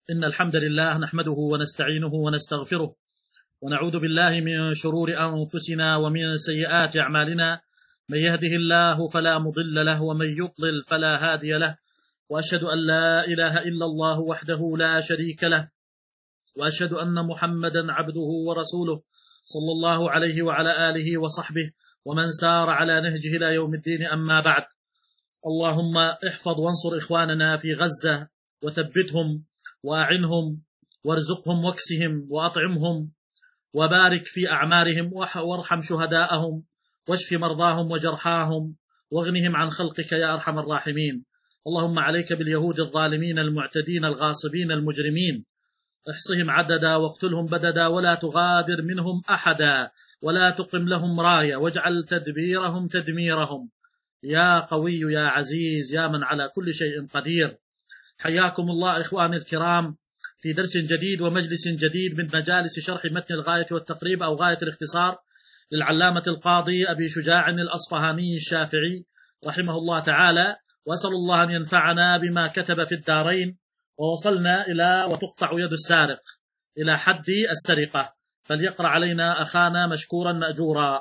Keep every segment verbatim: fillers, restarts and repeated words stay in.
إن الحمد لله نحمده ونستعينه ونستغفره ونعوذ بالله من شرور أنفسنا ومن سيئات أعمالنا. من يهده الله فلا مضل له ومن يضلل فلا هادي له، وأشهد أن لا إله إلا الله وحده لا شريك له، وأشهد أن محمدا عبده ورسوله صلى الله عليه وعلى آله وصحبه ومن سار على نهجه إلى يوم الدين. أما بعد، اللهم احفظ وانصر إخواننا في غزة وثبتهم وأعنهم وارزقهم واكسهم وأطعمهم وبارك في أعمارهم وارحم شهداءهم واشف مرضاهم وجرحاهم واغنهم عن خلقك يا أرحم الراحمين. اللهم عليك باليهود الظالمين المعتدين الغاصبين المجرمين، احصهم عددا واقتلهم بددا ولا تغادر منهم أحدا ولا تقم لهم راية واجعل تدبيرهم تدميرهم يا قوي يا عزيز يا من على كل شيء قدير. حياكم الله إخواني الكرام في درس جديد ومجلس جديد من مجالس شرح متن الغاية والتقريب أو غاية الاختصار للعلامة القاضي أبي شجاع الأصفهاني الشافعي رحمه الله تعالى، وأسأل الله أن ينفعنا بما كتب في الدارين. ووصلنا إلى وتقطع يد السارق إلى حد السرقة، فليقرأ علينا أخانا مشكورا مأجورا.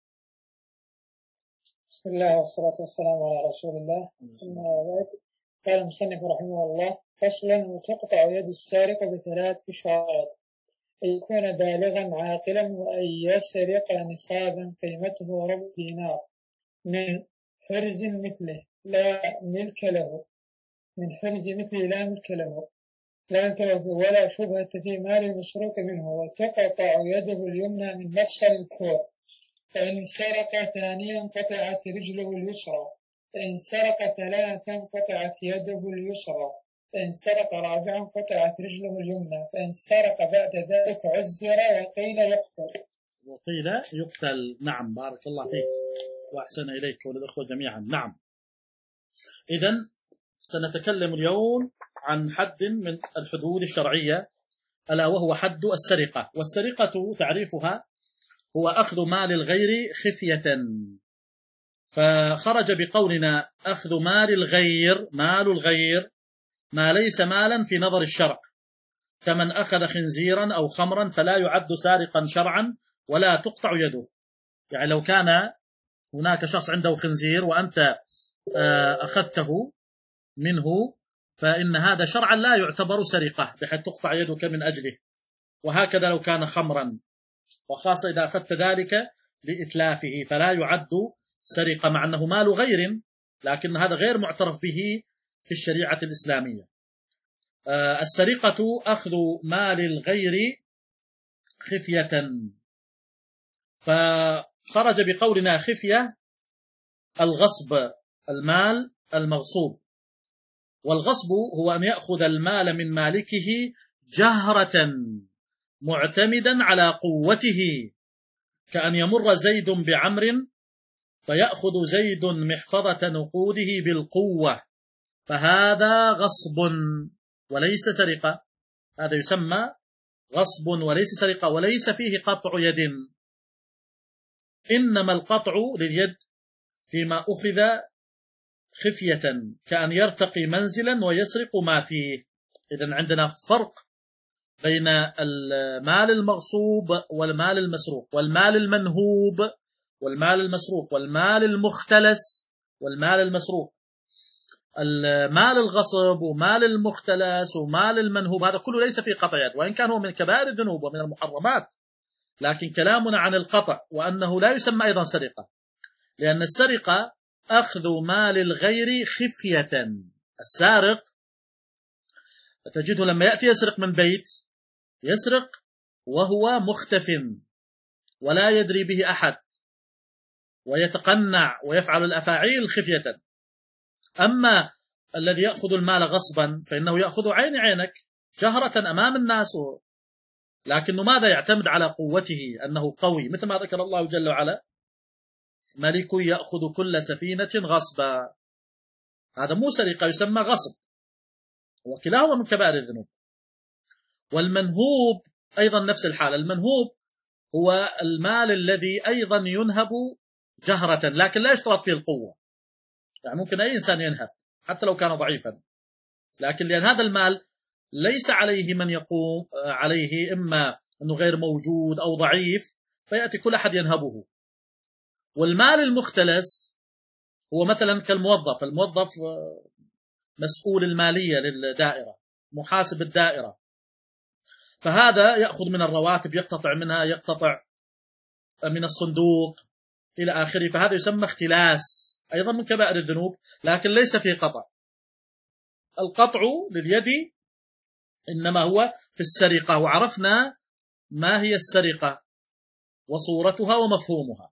بسم الله والصلاة والسلام على رسول الله. قال المصنف رحمه الله: فصلا: وتقطع يد السارق بثلاث إشارات: أن يكون بالغا عاقلا، وأن يسرق نصابا قيمته ربع دينار من حرز مثله لا ملك له من حرز مثله لا ملك له لا ملك له ولا شبهة في مال المسروق منه. وتقطع يده اليمنى من مفصل الكوع، فإن سرق ثانيا قطعت رجله اليسرى، فإن سرق ثلاثا قطعت يده اليسرى، فإن سرق رابعا قطعت رجله اليمنى، فإن سرق بعد ذلك عزر وقيل يقتل. وقيل يقتل. نعم، بارك الله فيك وأحسن إليك وللأخوة جميعا. نعم، إذن سنتكلم اليوم عن حد من الحدود الشرعية، ألا وهو حد السرقة. والسرقة تعريفها هو أخذ مال الغير خفية. فخرج بقولنا أخذ مال الغير، مال الغير ما ليس مالا في نظر الشرع، كمن أخذ خنزيرا أو خمرا فلا يعد سارقا شرعا ولا تقطع يده. يعني لو كان هناك شخص عنده خنزير وأنت أخذته منه فإن هذا شرعا لا يعتبر سرقة بحيث تقطع يدك من أجله. وهكذا لو كان خمرا، وخاصة إذا أخذت ذلك لإتلافه فلا يعد سرقة، مع أنه مال غير، لكن هذا غير معترف به في الشريعة الإسلامية. آه السرقة أخذ مال الغير خفية. فخرج بقولنا خفية الغصب، المال المغصوب. والغصب هو أن يأخذ المال من مالكه جهرة معتمدا على قوته، كأن يمر زيد بعمر فيأخذ زيد محفظة نقوده بالقوة، فهذا غصب وليس سرقة. هذا يسمى غصب وليس سرقة، وليس فيه قطع يد، إنما القطع لليد فيما أخذ خفية، كأن يرتقي منزلا ويسرق ما فيه. إذن عندنا فرق بين المال المغصوب والمال المسروق، والمال المنهوب والمال المسروق، والمال المختلس والمال المسروق. المال الغصب ومال المختلس ومال المنهوب هذا كله ليس فيه قطع يد، وإن كان هو من كبائر الذنوب ومن المحرمات، لكن كلامنا عن القطع وأنه لا يسمى أيضا سرقة، لأن السرقة أخذ مال الغير خفية. السارق تجده لما يأتي يسرق من بيت يسرق وهو مختف ولا يدري به أحد، ويتقنع ويفعل الأفاعيل خفية. أما الذي يأخذ المال غصبا فإنه يأخذ عين عينك جهرة أمام الناس، لكنه ماذا؟ يعتمد على قوته أنه قوي، مثل ما ذكر الله جل وعلا: ملك يأخذ كل سفينة غصبا. هذا مو سرقة، يسمى غصب، وكلاهما من كبائر الذنوب. والمنهوب أيضا نفس الحال. المنهوب هو المال الذي أيضا ينهب جهرة، لكن لا يشترط فيه القوة. يعني ممكن أي إنسان ينهب حتى لو كان ضعيفا، لكن لأن هذا المال ليس عليه من يقوم عليه، إما أنه غير موجود أو ضعيف، فيأتي كل أحد ينهبه. والمال المختلس هو مثلا كالموظف، الموظف مسؤول المالية للدائرة، محاسب الدائرة، فهذا يأخذ من الرواتب، يقتطع منها، يقتطع من الصندوق إلى آخره، فهذا يسمى اختلاس، أيضا من كبائر الذنوب، لكن ليس فيه قطع. القطع لليد إنما هو في السرقة، وعرفنا ما هي السرقة وصورتها ومفهومها.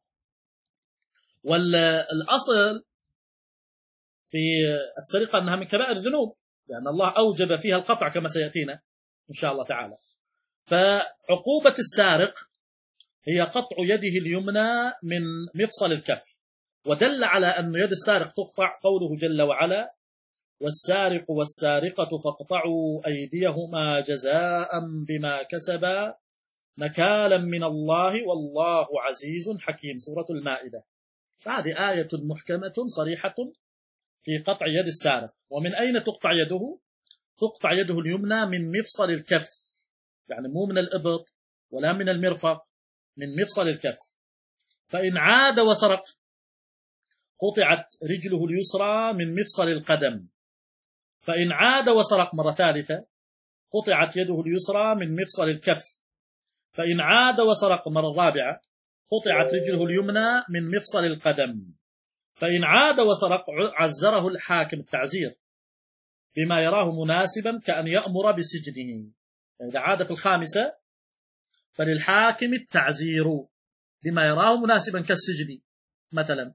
والأصل في السرقة أنها من كبائر الذنوب، لأن الله أوجب فيها القطع كما سيأتينا إن شاء الله تعالى. فعقوبة السارق هي قطع يده اليمنى من مفصل الكف، ودل على أن يد السارق تقطع قوله جل وعلا: والسارق والسارقة فاقطعوا أيديهما جزاء بما كسبا نكالا من الله والله عزيز حكيم، سورة المائدة. هذه آية محكمة صريحة في قطع يد السارق. ومن أين تقطع يده؟ تقطع يده اليمنى من مفصل الكف، يعني مو من الإبط ولا من المرفق، من مفصل الكف. فإن عاد وسرق قطعت رجله اليسرى من مفصل القدم. فإن عاد وسرق مرة ثالثة قطعت يده اليسرى من مفصل الكف. فإن عاد وسرق مرة رابعة قطعت رجله اليمنى من مفصل القدم. فإن عاد وسرق عزره الحاكم التعزير بما يراه مناسبا، كأن يأمر بسجنه. إذا عاد في الخامسة فللحاكم التعزير بما يراه مناسبا كالسجن مثلا.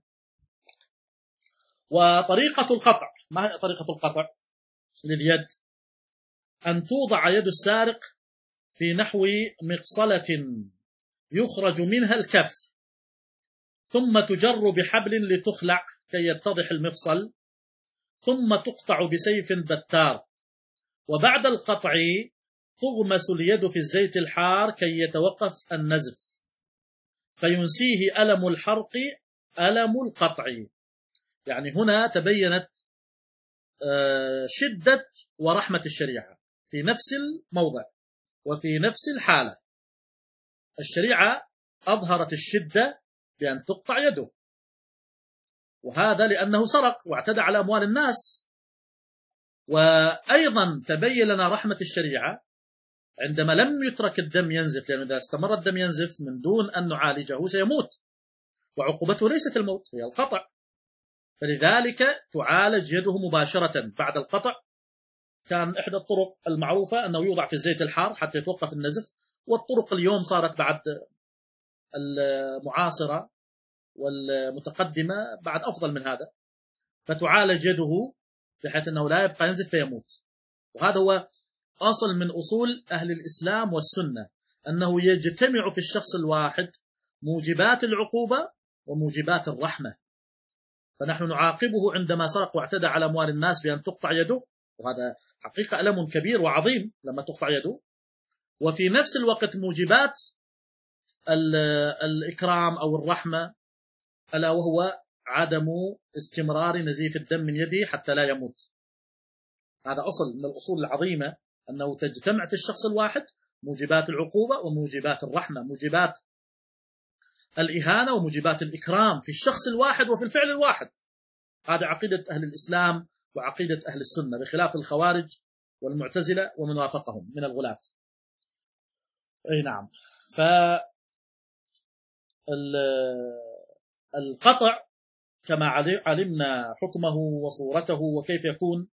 وطريقة القطع، ما هي طريقة القطع لليد؟ أن توضع يد السارق في نحو مقصلة يخرج منها الكف، ثم تجر بحبل لتخلع كي يتضح المفصل، ثم تقطع بسيف بتار. وبعد القطع تغمس اليد في الزيت الحار كي يتوقف النزف، فينسيه ألم الحرق ألم القطع. يعني هنا تبينت شدة ورحمة الشريعة في نفس الموضع وفي نفس الحالة. الشريعة أظهرت الشدة بأن تقطع يده، وهذا لأنه سرق واعتدى على أموال الناس. وأيضا تبين لنا رحمة الشريعة عندما لم يترك الدم ينزف، لأنه إذا استمر الدم ينزف من دون أن نعالجه سيموت، وعقوبته ليست الموت، هي القطع. فلذلك تعالج يده مباشرة بعد القطع. كان إحدى الطرق المعروفة أنه يوضع في الزيت الحار حتى يتوقف النزف، والطرق اليوم صارت بعد المعاصرة والمتقدمة بعد أفضل من هذا، فتعالج يده بحيث أنه لا يبقى ينزف فيموت. وهذا هو أصل من أصول أهل الإسلام والسنة، أنه يجتمع في الشخص الواحد موجبات العقوبة وموجبات الرحمة. فنحن نعاقبه عندما سرق واعتدى على أموال الناس بأن تقطع يده، وهذا حقيقة ألم كبير وعظيم لما تقطع يده. وفي نفس الوقت موجبات الإكرام أو الرحمة، ألا وهو عدم استمرار نزيف الدم من يده حتى لا يموت. هذا أصل من الأصول العظيمة، أنه تجتمع في الشخص الواحد موجبات العقوبة وموجبات الرحمة، موجبات الإهانة وموجبات الإكرام في الشخص الواحد وفي الفعل الواحد. هذا عقيدة أهل الإسلام وعقيدة أهل السنة، بخلاف الخوارج والمعتزلة ومن وافقهم من الغلاة. أي نعم. فالقطع كما علمنا حكمه وصورته وكيف يكون.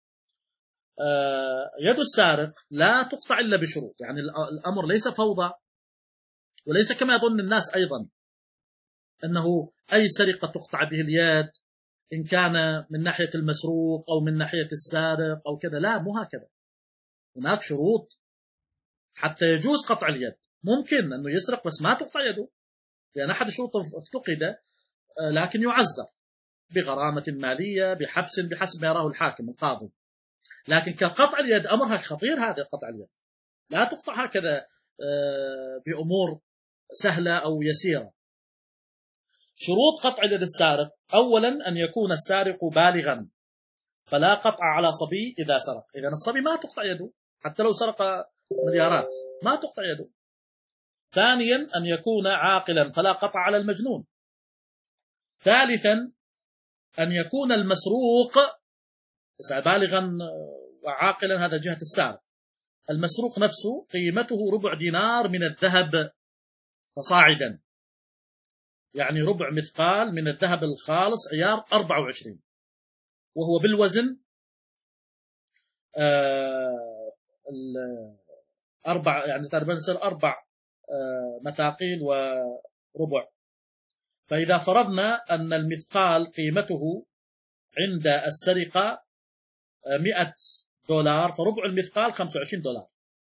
يد السارق لا تقطع إلا بشروط، يعني الأمر ليس فوضى، وليس كما يظن الناس أيضا أنه أي سرقة تقطع به اليد إن كان من ناحية المسروق أو من ناحية السارق أو كذا. لا، مو هكذا. هناك شروط حتى يجوز قطع اليد. ممكن أنه يسرق بس ما تقطع يده، لأن أحد الشروط افتقد، لكن يعزر بغرامة مالية، بحبس، بحسب ما يراه الحاكم القاضي. لكن كقطع اليد أمرها خطير. هذا قطع اليد لا تقطع هكذا بأمور سهلة أو يسيرة. شروط قطع يد السارق: أولا أن يكون السارق بالغا، فلا قطع على صبي إذا سرق. إذن الصبي ما تقطع يده حتى لو سرق مليارات ما تقطع يده. ثانيا أن يكون عاقلا فلا قطع على المجنون. ثالثا أن يكون المسروق بالغا وعاقلا، هذا جهة السارق. المسروق نفسه قيمته ربع دينار من الذهب فصاعدا، يعني ربع مثقال من الذهب الخالص عيار أربعة وعشرين، وهو بالوزن آه الأربع، يعني تقريبا يصير أربع آه مثاقيل وربع. فإذا فرضنا أن المثقال قيمته عند السرقة مئة دولار، فربع المثقال خمسة وعشرين دولار.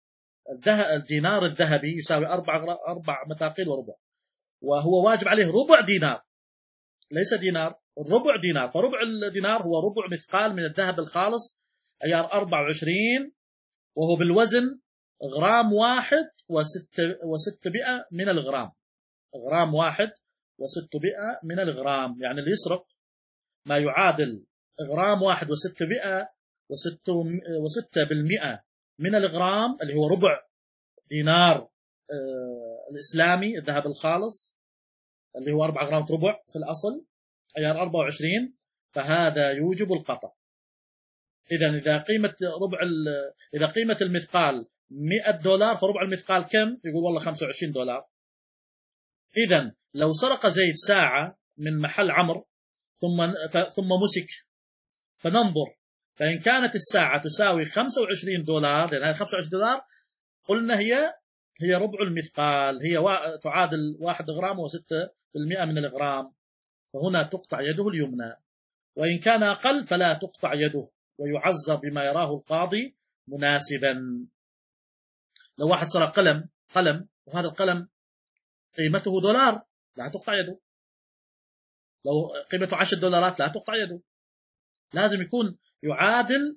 الدينار الذهبي يساوي أربع أربع مثاقيل وربع، وهو واجب عليه ربع دينار، ليس دينار، ربع دينار. فربع الدينار هو ربع مثقال من الذهب الخالص عيار أربعة وعشرين، وهو بالوزن غرام واحد وستمائة من الغرام، غرام واحد وستمائة من الغرام. يعني اللي يسرق ما يعادل غرام واحد وستمائة وستة بالمئة من الغرام، اللي هو ربع دينار آه الإسلامي الذهب الخالص، اللي هو أربعة غرام ربع في الأصل عيار أربعة وعشرين، فهذا يوجب القطع. إذا إذا قيمة ربع إذا قيمة المثقال مئة دولار، فربع المثقال كم؟ يقول والله خمسة وعشرين دولار. إذا لو سرق زيد ساعة من محل عمرو ثم ثم مسك، فننظر، فإن كانت الساعة تساوي خمسة وعشرين دولار، لأن هذه خمسة وعشرين دولار قلنا هي هي ربع المثقال، هي تعادل واحد غرام وستة بالمئة من الغرام، فهنا تقطع يده اليمنى. وإن كان أقل فلا تقطع يده، ويعذر بما يراه القاضي مناسبا. لو واحد سرق قلم قلم وهذا القلم قيمته دولار، لا تقطع يده. لو قيمته عشر دولارات لا تقطع يده. لازم يكون يعادل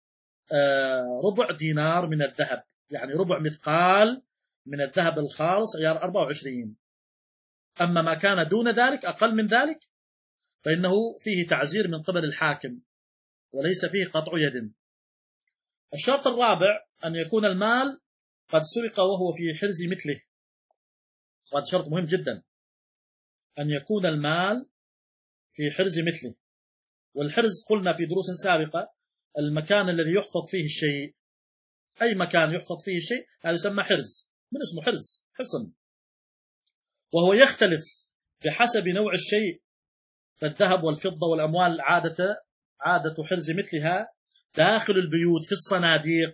ربع دينار من الذهب، يعني ربع مثقال من الذهب الخالص عيار أربعة وعشرين. أما ما كان دون ذلك أقل من ذلك فإنه فيه تعزير من قبل الحاكم وليس فيه قطع يد. الشرط الرابع أن يكون المال قد سرق وهو في حرز مثله، وهذا شرط مهم جدا، أن يكون المال في حرز مثله. والحرز قلنا في دروس سابقة المكان الذي يحفظ فيه الشيء، أي مكان يحفظ فيه الشيء هذا يسمى حرز، من اسمه حرز، حصن، وهو يختلف بحسب نوع الشيء. فالذهب والفضة والأموال عادة عادة حرز مثلها داخل البيوت في الصناديق،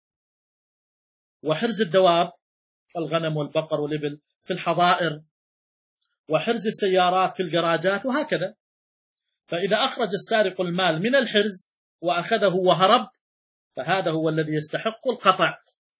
وحرز الدواب الغنم والبقر والإبل في الحظائر، وحرز السيارات في الجراجات، وهكذا. فإذا أخرج السارق المال من الحرز وأخذه وهرب فهذا هو الذي يستحق القطع.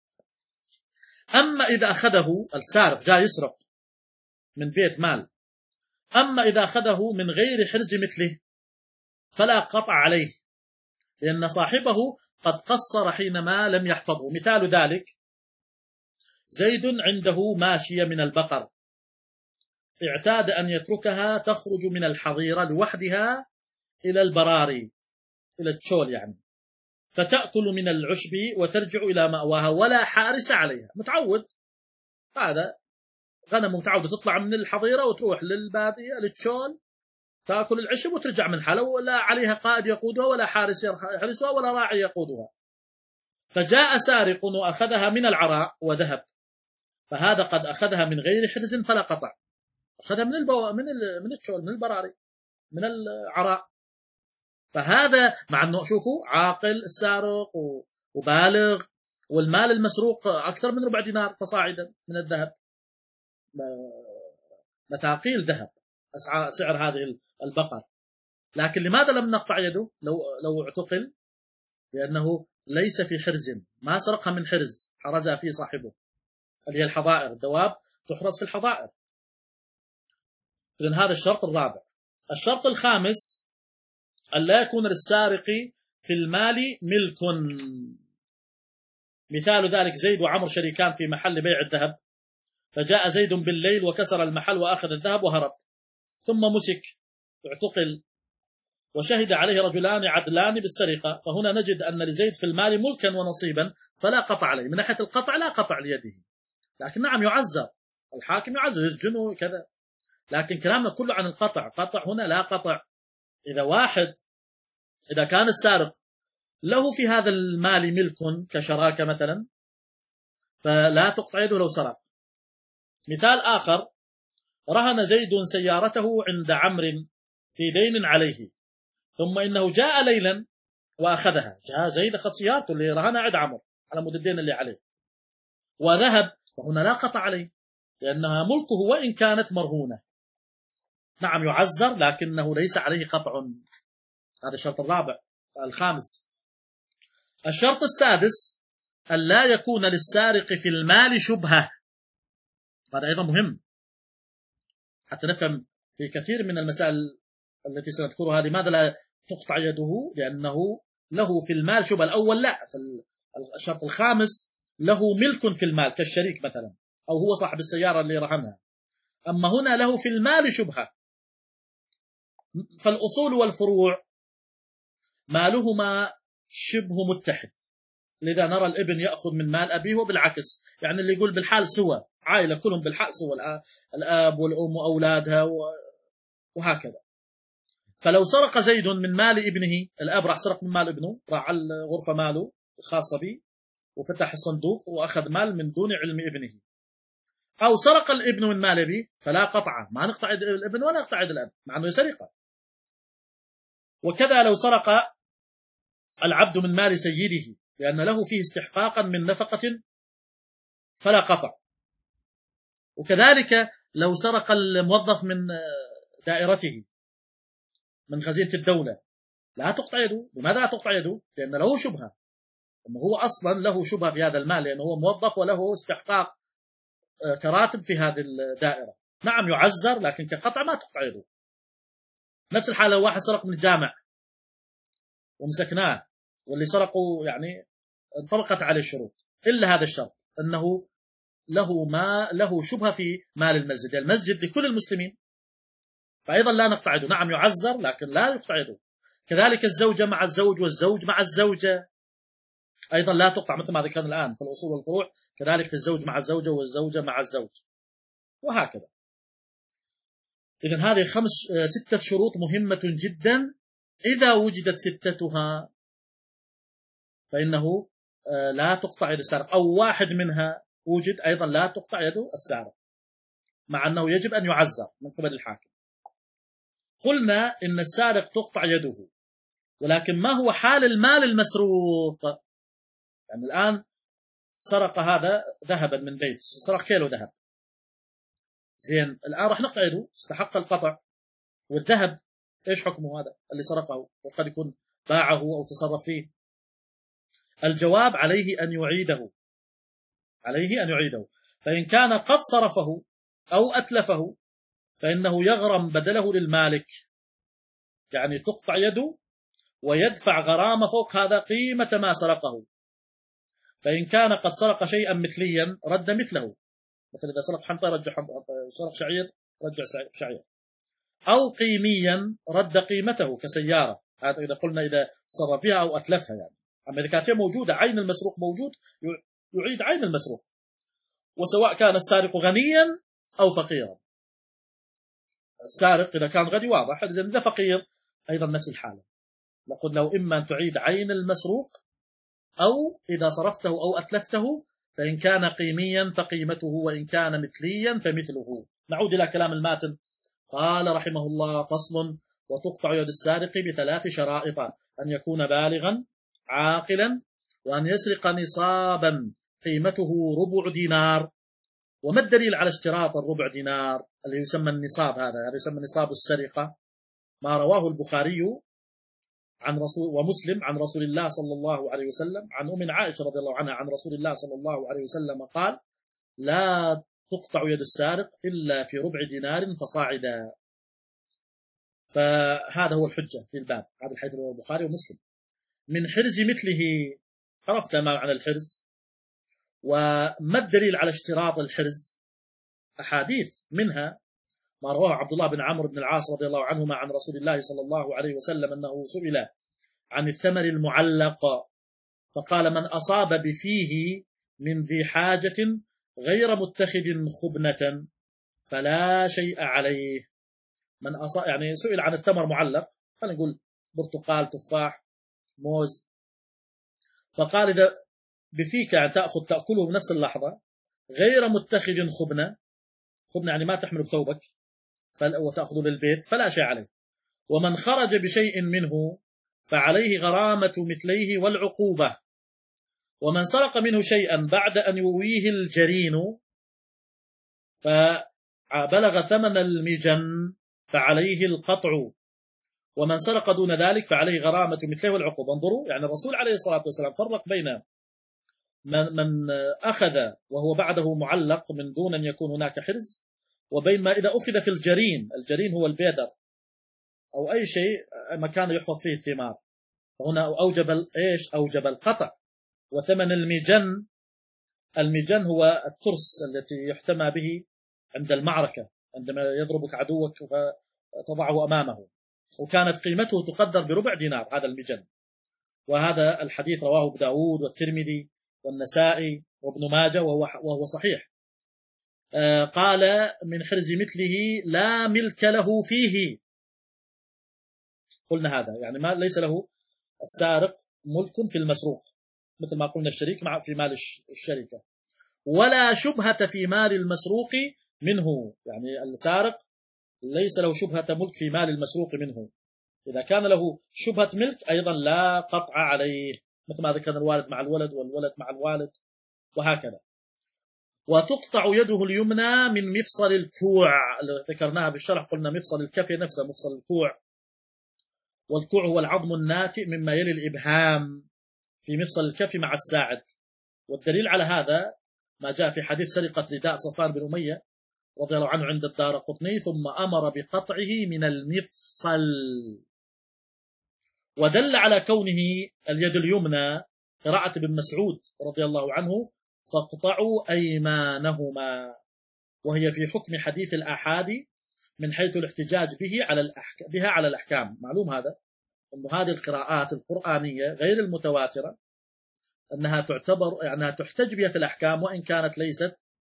أما إذا أخذه السارق جاء يسرق من بيت مال، أما إذا أخذه من غير حرز مثله فلا قطع عليه، لأن صاحبه قد قصر حينما لم يحفظه. مثال ذلك زيد عنده ماشية من البقر، اعتاد أن يتركها تخرج من الحظيرة لوحدها إلى البراري، إلى التشول يعني، فتأكل من العشب وترجع إلى مأواها ولا حارس عليها. متعود، هذا غنم متعودة تطلع من الحظيرة وتروح للبادية للتشول تأكل العشب وترجع من حالها، ولا عليها قائد يقودها ولا حارس يحرسها ولا راعي يقودها. فجاء سارق وأخذها من العراء وذهب، فهذا قد أخذها من غير حرز فلا قطع، أخذها من البو... من ال... من التشول، من البراري، من العراء. فهذا مع أنه شوفوا عاقل السارق وبالغ، والمال المسروق أكثر من ربع دينار فصاعدا من الذهب، مثاقيل ذهب سعر هذه البقر. لكن لماذا لم نقطع يده لو لو اعتقل؟ لأنه ليس في حرز، ما سرقها من حرز حرزها فيه صاحبه، اللي هي الحظائر، الدواب تحرز في الحظائر. إذن هذا الشرط الرابع. الشرط الخامس أن لا يكون للسارق في المال ملك. مثال ذلك زيد وعمر شريكان في محل بيع الذهب، فجاء زيد بالليل وكسر المحل وأخذ الذهب وهرب، ثم مسك اعتقل، وشهد عليه رجلان عدلان بالسرقة، فهنا نجد أن لزيد في المال ملكا ونصيبا فلا قطع عليه. من ناحية القطع لا قطع ليده، لكن نعم يعزر، الحاكم يعزر يسجنه كذا، لكن كلامنا كله عن القطع. قطع هنا لا قطع. إذا واحد إذا كان السارق له في هذا المال ملك كشراكة مثلا فلا تقطع يده لو سرق. مثال آخر: رهن زيد سيارته عند عمرو في دين عليه، ثم إنه جاء ليلا وأخذها. جاء زيد أخذ سيارته اللي رهنها عند عمرو على مد الدين اللي عليه وذهب، فهنا لا قطع عليه لأنها ملكه وإن كانت مرهونة. نعم يعزر لكنه ليس عليه قطع. هذا الشرط الرابع. الخامس: الشرط السادس: أن لا يكون للسارق في المال شبهة. هذا أيضا مهم حتى نفهم في كثير من المسائل التي سنذكرها لماذا لا تقطع يده، لأنه له في المال شبهة. الأول لا، في الشرط الخامس له ملك في المال كالشريك مثلا، أو هو صاحب السيارة اللي رهنها. أما هنا له في المال شبهة. فالأصول والفروع مالهما شبه متحد، لذا نرى الابن يأخذ من مال أبيه وبالعكس، يعني اللي يقول بالحال سوى، عائلة كلهم بالحال سوى، الآب والأم وأولادها وهكذا. فلو سرق زيد من مال ابنه، الأب راح سرق من مال ابنه، راح على الغرفة ماله الخاصة به وفتح الصندوق وأخذ مال من دون علم ابنه، أو سرق الابن من مال أبيه، فلا قطع، ما نقطع يد الابن ولا نقطع يد الأب مع أنه سرقة. وكذا لو سرق العبد من مال سيده لأن له فيه استحقاقا من نفقة فلا قطع. وكذلك لو سرق الموظف من دائرته من خزينة الدولة لا تقطع يده. لماذا لا تقطع يده؟ لأن له شبهة، أنه هو أصلا له شبهة في هذا المال، لأنه هو موظف وله استحقاق كراتب في هذه الدائرة. نعم يعزر لكن كقطع ما تقطع يده. نفس الحالة لو واحد سرق من الجامع ومسكناه، واللي سرقوا يعني انطبقت عليه الشروط إلا هذا الشرط، أنه له ما له شبهة في مال المسجد، المسجد لكل المسلمين، فأيضا لا نقطع يده. نعم يعزر لكن لا يقطع يده. كذلك الزوجة مع الزوج والزوج مع الزوجة أيضا لا تقطع، مثل ما ذكرنا الآن في الأصول والفروع، كذلك في الزوج مع الزوجة والزوجة مع الزوج وهكذا. إذن هذه خمس ستة شروط مهمة جدا، إذا وجدت ستتها فإنه لا تقطع يد السارق، أو واحد منها وجد أيضا لا تقطع يد السارق، مع أنه يجب أن يعزر من قبل الحاكم. قلنا إن السارق تقطع يده، ولكن ما هو حال المال المسروق؟ يعني الآن سرق هذا ذهبا من بيت، سرق كيلو ذهب، زين الآن راح نقطع يده، استحق القطع. والذهب إيش حكمه هذا اللي سرقه وقد يكون باعه أو تصرف فيه؟ الجواب عليه أن يعيده، عليه أن يعيده. فإن كان قد صرفه أو أتلفه فإنه يغرم بدله للمالك، يعني تقطع يده ويدفع غرامة فوق هذا قيمة ما سرقه. فإن كان قد سرق شيئا مثليا رد مثله، مثل إذا سرق حنطة رجع حنطة، سرق شعير رجع شعير، أو قيميا رد قيمته كسيارة، هذا إذا قلنا إذا صرف بها أو أتلفها يعني. أما إذا كانت موجودة عين المسروق موجود يعيد عين المسروق، وسواء كان السارق غنيا أو فقيرا. السارق إذا كان غني واضح، إذا فقير أيضا نفس الحالة، نقول له إما أن تعيد عين المسروق، أو إذا صرفته أو أتلفته فإن كان قيميا فقيمته، وإن كان مثليا فمثله. نعود إلى كلام الماتن. قال رحمه الله: فصل: وتقطع يد السارق بثلاث شرائط: أن يكون بالغا عاقلا، وأن يسرق نصابا قيمته ربع دينار. وما الدليل على اشتراط الربع دينار اللي يسمى النصاب؟ هذا هذا يسمى نصاب السرقة. ما رواه البخاري عن رسول ومسلم عن رسول الله صلى الله عليه وسلم عن أم عائشة رضي الله عنها عن رسول الله صلى الله عليه وسلم قال: لا تقطع يد السارق إلا في ربع دينار فصاعدا. فهذا هو الحجة في الباب، هذا الحديث رواه البخاري ومسلم. من حرز مثله، عرفت ما معنى الحرز؟ وما الدليل على اشتراط الحرز؟ أحاديث، منها ما رواه عبد الله بن عمرو بن العاص رضي الله عنهما عن رسول الله صلى الله عليه وسلم أنه سئل عن الثمر المعلق فقال: من أصاب بفيه من ذي حاجة غير متخذ خبنة فلا شيء عليه. من أصاب يعني سئل عن الثمر معلق، خلينا نقول برتقال، تفاح، موز، فقال: إذا بفيك يعني تأخذ تأكله بنفس اللحظة غير متخذ خبنة، خبنة يعني ما تحمل بثوبك وتأخذه للبيت فلا شيء عليه. ومن خرج بشيء منه فعليه غرامة مثليه والعقوبة. ومن سرق منه شيئا بعد أن يويه الجرين فبلغ ثمن المجن فعليه القطع. ومن سرق دون ذلك فعليه غرامة مثله والعقوبة. انظروا، يعني الرسول عليه الصلاة والسلام فرق بين من, من أخذ وهو بعده معلق من دون أن يكون هناك حرز، وبين ما إذا أخذ في الجرين. الجرين هو البيدر أو أي شيء مكان يحفظ فيه الثمار، فهنا أوجب إيش؟ أوجب القطع. وثمن المجن، المجن هو الترس التي يحتمى به عند المعركة عندما يضربك عدوك فتضعه أمامه، وكانت قيمته تقدر بربع دينار هذا المجن. وهذا الحديث رواه ابو داود والترمذي والنسائي وابن ماجه وهو, وهو صحيح. آه قال: من حرز مثله لا ملك له فيه. قلنا هذا يعني ما ليس له السارق ملك في المسروق، مثل ما قلنا الشريك مع في مال الشركة، ولا شبهة في مال المسروق منه. يعني السارق ليس له شبهة ملك في مال المسروق منه. إذا كان له شبهة ملك أيضا لا قطع عليه، مثل ما ذكرنا الوالد مع الولد والولد مع الوالد وهكذا. وتقطع يده اليمنى من مفصل الكوع، ذكرناها بالشرح، قلنا مفصل الكف نفسه مفصل الكوع، والكوع هو العظم الناتئ مما يلي الإبهام في مفصل الكف مع الساعد. والدليل على هذا ما جاء في حديث سرقة رداء صفوان بن أمية رضي الله عنه عند الدارقطني: ثم أمر بقطعه من المفصل. ودل على كونه اليد اليمنى قراءة ابن مسعود رضي الله عنه: فاقطعوا أيمانهما، وهي في حكم حديث الآحاد من حيث الاحتجاج به على الأحكام بها على الأحكام. معلوم هذا أن هذه القراءات القرآنية غير المتواترة أنها تعتبر يعني تحتج بها في الأحكام، وإن كانت ليست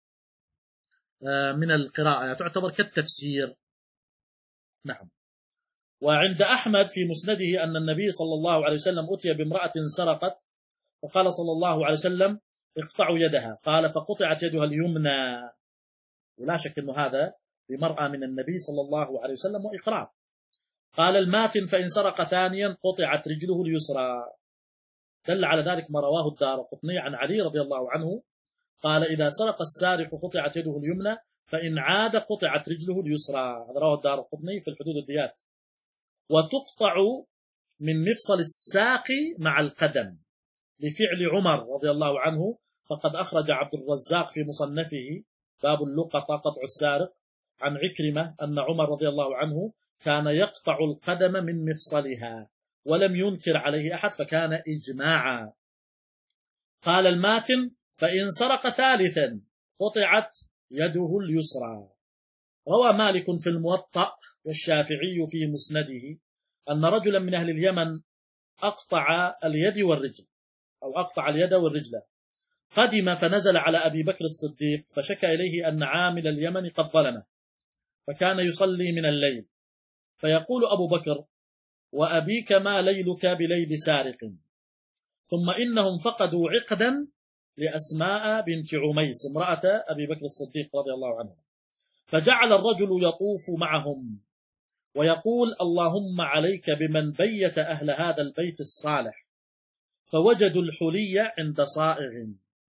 من القراءة، تعتبر كالتفسير. نعم. وعند أحمد في مسنده أن النبي صلى الله عليه وسلم أتي بامرأة سرقت فقال صلى الله عليه وسلم: اقطعوا يدها. قال: فقطعت يدها اليمنى. ولا شك أن هذا بمرأة من النبي صلى الله عليه وسلم وإقرار. قال: الماتن فإن سرق ثانيا قطعت رجله اليسرى. دل على ذلك ما رواه الدارقطني عن علي رضي الله عنه قال: إذا سرق السارق قطعت يده اليمنى، فإن عاد قطعت رجله اليسرى. هذا رواه الدارقطني في الحدود الديات. وتقطع من مفصل الساق مع القدم لفعل عمر رضي الله عنه، فقد أخرج عبد الرزاق في مصنفه باب اللقطة قطع السارق عن عكرمة أن عمر رضي الله عنه كان يقطع القدم من مفصلها ولم ينكر عليه أحد، فكان إجماعا. قال: الماتن فإن سرق ثالثا قطعت يده اليسرى. روى مالك في الموطأ والشافعي في مسنده أن رجلا من أهل اليمن أقطع اليد والرجل أو أقطع اليد والرجل، قدم فنزل على أبي بكر الصديق فشكى إليه أن عامل اليمن قد ظلمه، فكان يصلي من الليل، فيقول أبو بكر: وأبيك ما ليلك بليل سارق. ثم إنهم فقدوا عقدا لأسماء بنت عميس امرأة أبي بكر الصديق رضي الله عنه، فجعل الرجل يطوف معهم ويقول: اللهم عليك بمن بيت أهل هذا البيت الصالح. فوجدوا الحلي عند صائغ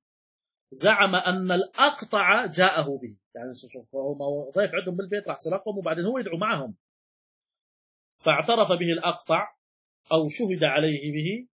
زعم أن الأقطع جاءه به، يعني شوف هو ضيف عندهم بالبيت راح سرقهم وبعدين هو يدعو معهم، فاعترف به الأقطع أو شهد عليه به،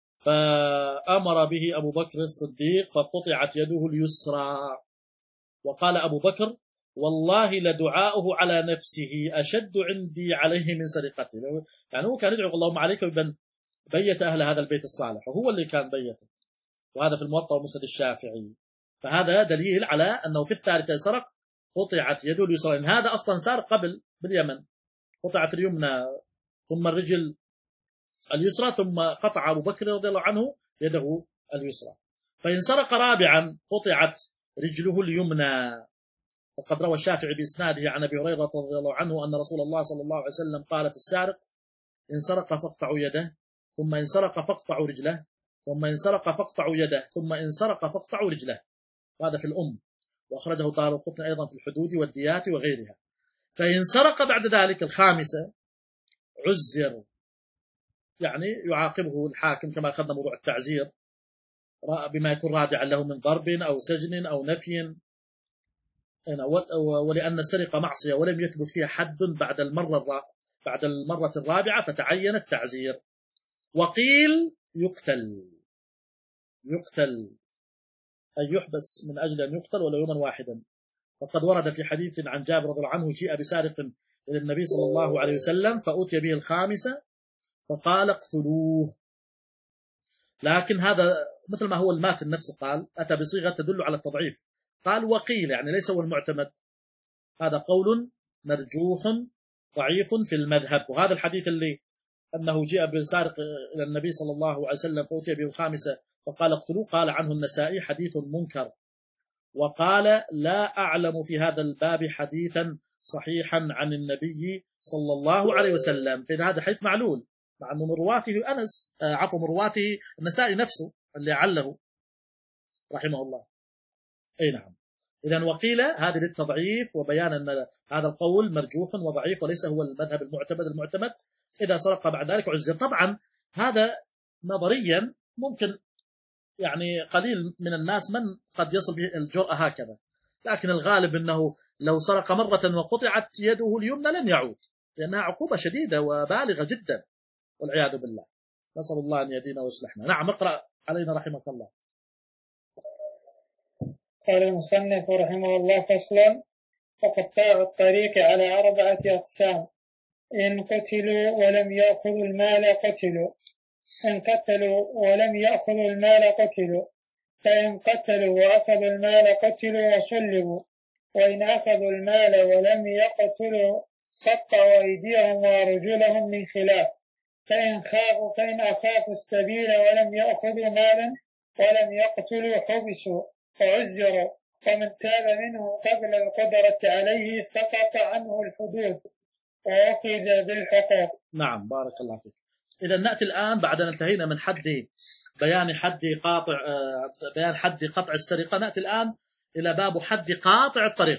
فأمر به أبو بكر الصديق فقطعت يده اليسرى. وقال أبو بكر: والله لدعاؤه على نفسه أشد عندي عليه من سرقته. يعني هو كان يدعو: اللهم عليك بمن بيت أهل هذا البيت الصالح، وهو اللي كان بيته. وهذا في الموطأ ومسند الشافعي. فهذا دليل على أنه في الثالثة سرق قطعت يده اليسرى، هذا أصلا صار قبل باليمن، قطعت اليمنى ثم الرجل اليسرى، ثم قطع أبو بكر رضي الله عنه يده اليسرى. فإن سرق رابعا قطعت رجله اليمنى. وقد روى الشافعي بإسناده عن أبي هريرة رضي الله عنه أن رسول الله صلى الله عليه وسلم قال في السارق: إن سرق فاقطعوا يده، ثم إن سرق فاقطعوا رجله، ثم إن سرق فاقطعوا يده، ثم إن سرق فاقطعوا رجله. هذا في الأم، وأخرجه دارقطني أيضا في الحدود والديات وغيرها. فإن سرق بعد ذلك الخامسة عزر، يعني يعاقبه الحاكم كما أخذنا موضوع التعزير بما يكون رادعا له من ضرب أو سجن أو نفي، ولأن السرقة معصية ولم يثبت فيها حد بعد المرة بعد المرة الرابعة فتعين التعزير. وقيل يقتل يقتل أي يحبس من أجل أن يقتل ولا يوما واحدا. فقد ورد في حديث عن جابر رضي الله عنه: جيء بسارق إلى النبي صلى الله عليه وسلم فأتي به الخامسة فقال اقتلوه. لكن هذا مثل ما هو الماتن نفسه قال، أتى بصيغة تدل على التضعيف، قال وقيل، يعني ليس هو المعتمد، هذا قول مرجوح ضعيف في المذهب. وهذا الحديث اللي أنه جاء بسارق إلى النبي صلى الله عليه وسلم فأتي به الخامسة فقال اقتلوه، قال عنه النسائي حديث منكر، وقال لا أعلم في هذا الباب حديثا صحيحا عن النبي صلى الله عليه وسلم. فإن هذا حديث معلول، مع أنه من رواته أنس آه عفوا من رواته النسائي نفسه اللي عله رحمه الله. أي نعم. إذن وقيل هذه للتضعيف وبيان أن هذا القول مرجوح وضعيف وليس هو المذهب المعتمد. المعتمد إذا سرق بعد ذلك عزر. طبعا هذا نظريا ممكن يعني قليل من الناس من قد يصل به الجرأة هكذا، لكن الغالب أنه لو سرق مرة وقطعت يده اليمنى لن يعود، لأنها عقوبة شديدة وبالغة جدا والعياذ بالله. نسأل الله أن يهدينا ويصلحنا. نعم، اقرأ علينا رحمك الله. قال المصنف رحمه الله: فصلا: فقطاع الطريق على أربعة أقسام: إن قتلوا ولم يأخذوا المال قتلوا، إن قتلوا ولم يأخذوا المال قتلوا، فإن قتلوا وأخذوا المال قتلوا وصلبوا، وإن أخذوا المال ولم يقتلوا قطعوا أيديهم وأرجلهم من خلاف، فإن خافوا فإن أخافوا السبيل ولم يأخذوا مالا ولم يقتلوا حبسوا فعزروا، ومن تاب منه قبل القدرة عليه سقط عنه الحدود وأخذ بالحقوق. نعم، بارك الله فيك. إذا نأتي الآن بعد أن انتهينا من حد بيان حد قاطع بيان حد قطع السرقة، نأتي الآن إلى باب حد قاطع الطريق.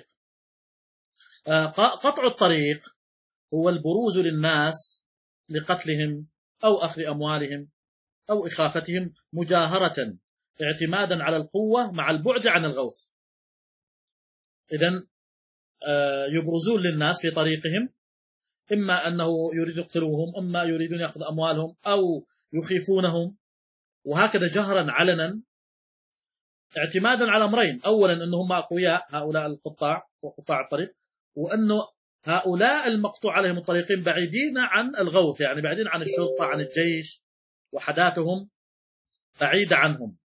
قطع الطريق هو البروز للناس لقتلهم أو أخذ أموالهم أو إخافتهم مجاهرة اعتمادا على القوة مع البعد عن الغوث. إذن يبرزون للناس في طريقهم، إما أنه يريد يقتلوهم، إما يريدون يأخذ أموالهم أو يخيفونهم، وهكذا جهرا علنا اعتمادا على أمرين: أولا أنهم أقوياء هؤلاء القطاع وقطاع الطريق، وأنه هؤلاء المقطوع عليهم الطريقين بعيدين عن الغوث، يعني بعيدين عن الشرطة عن الجيش، وحداتهم بعيدة عنهم.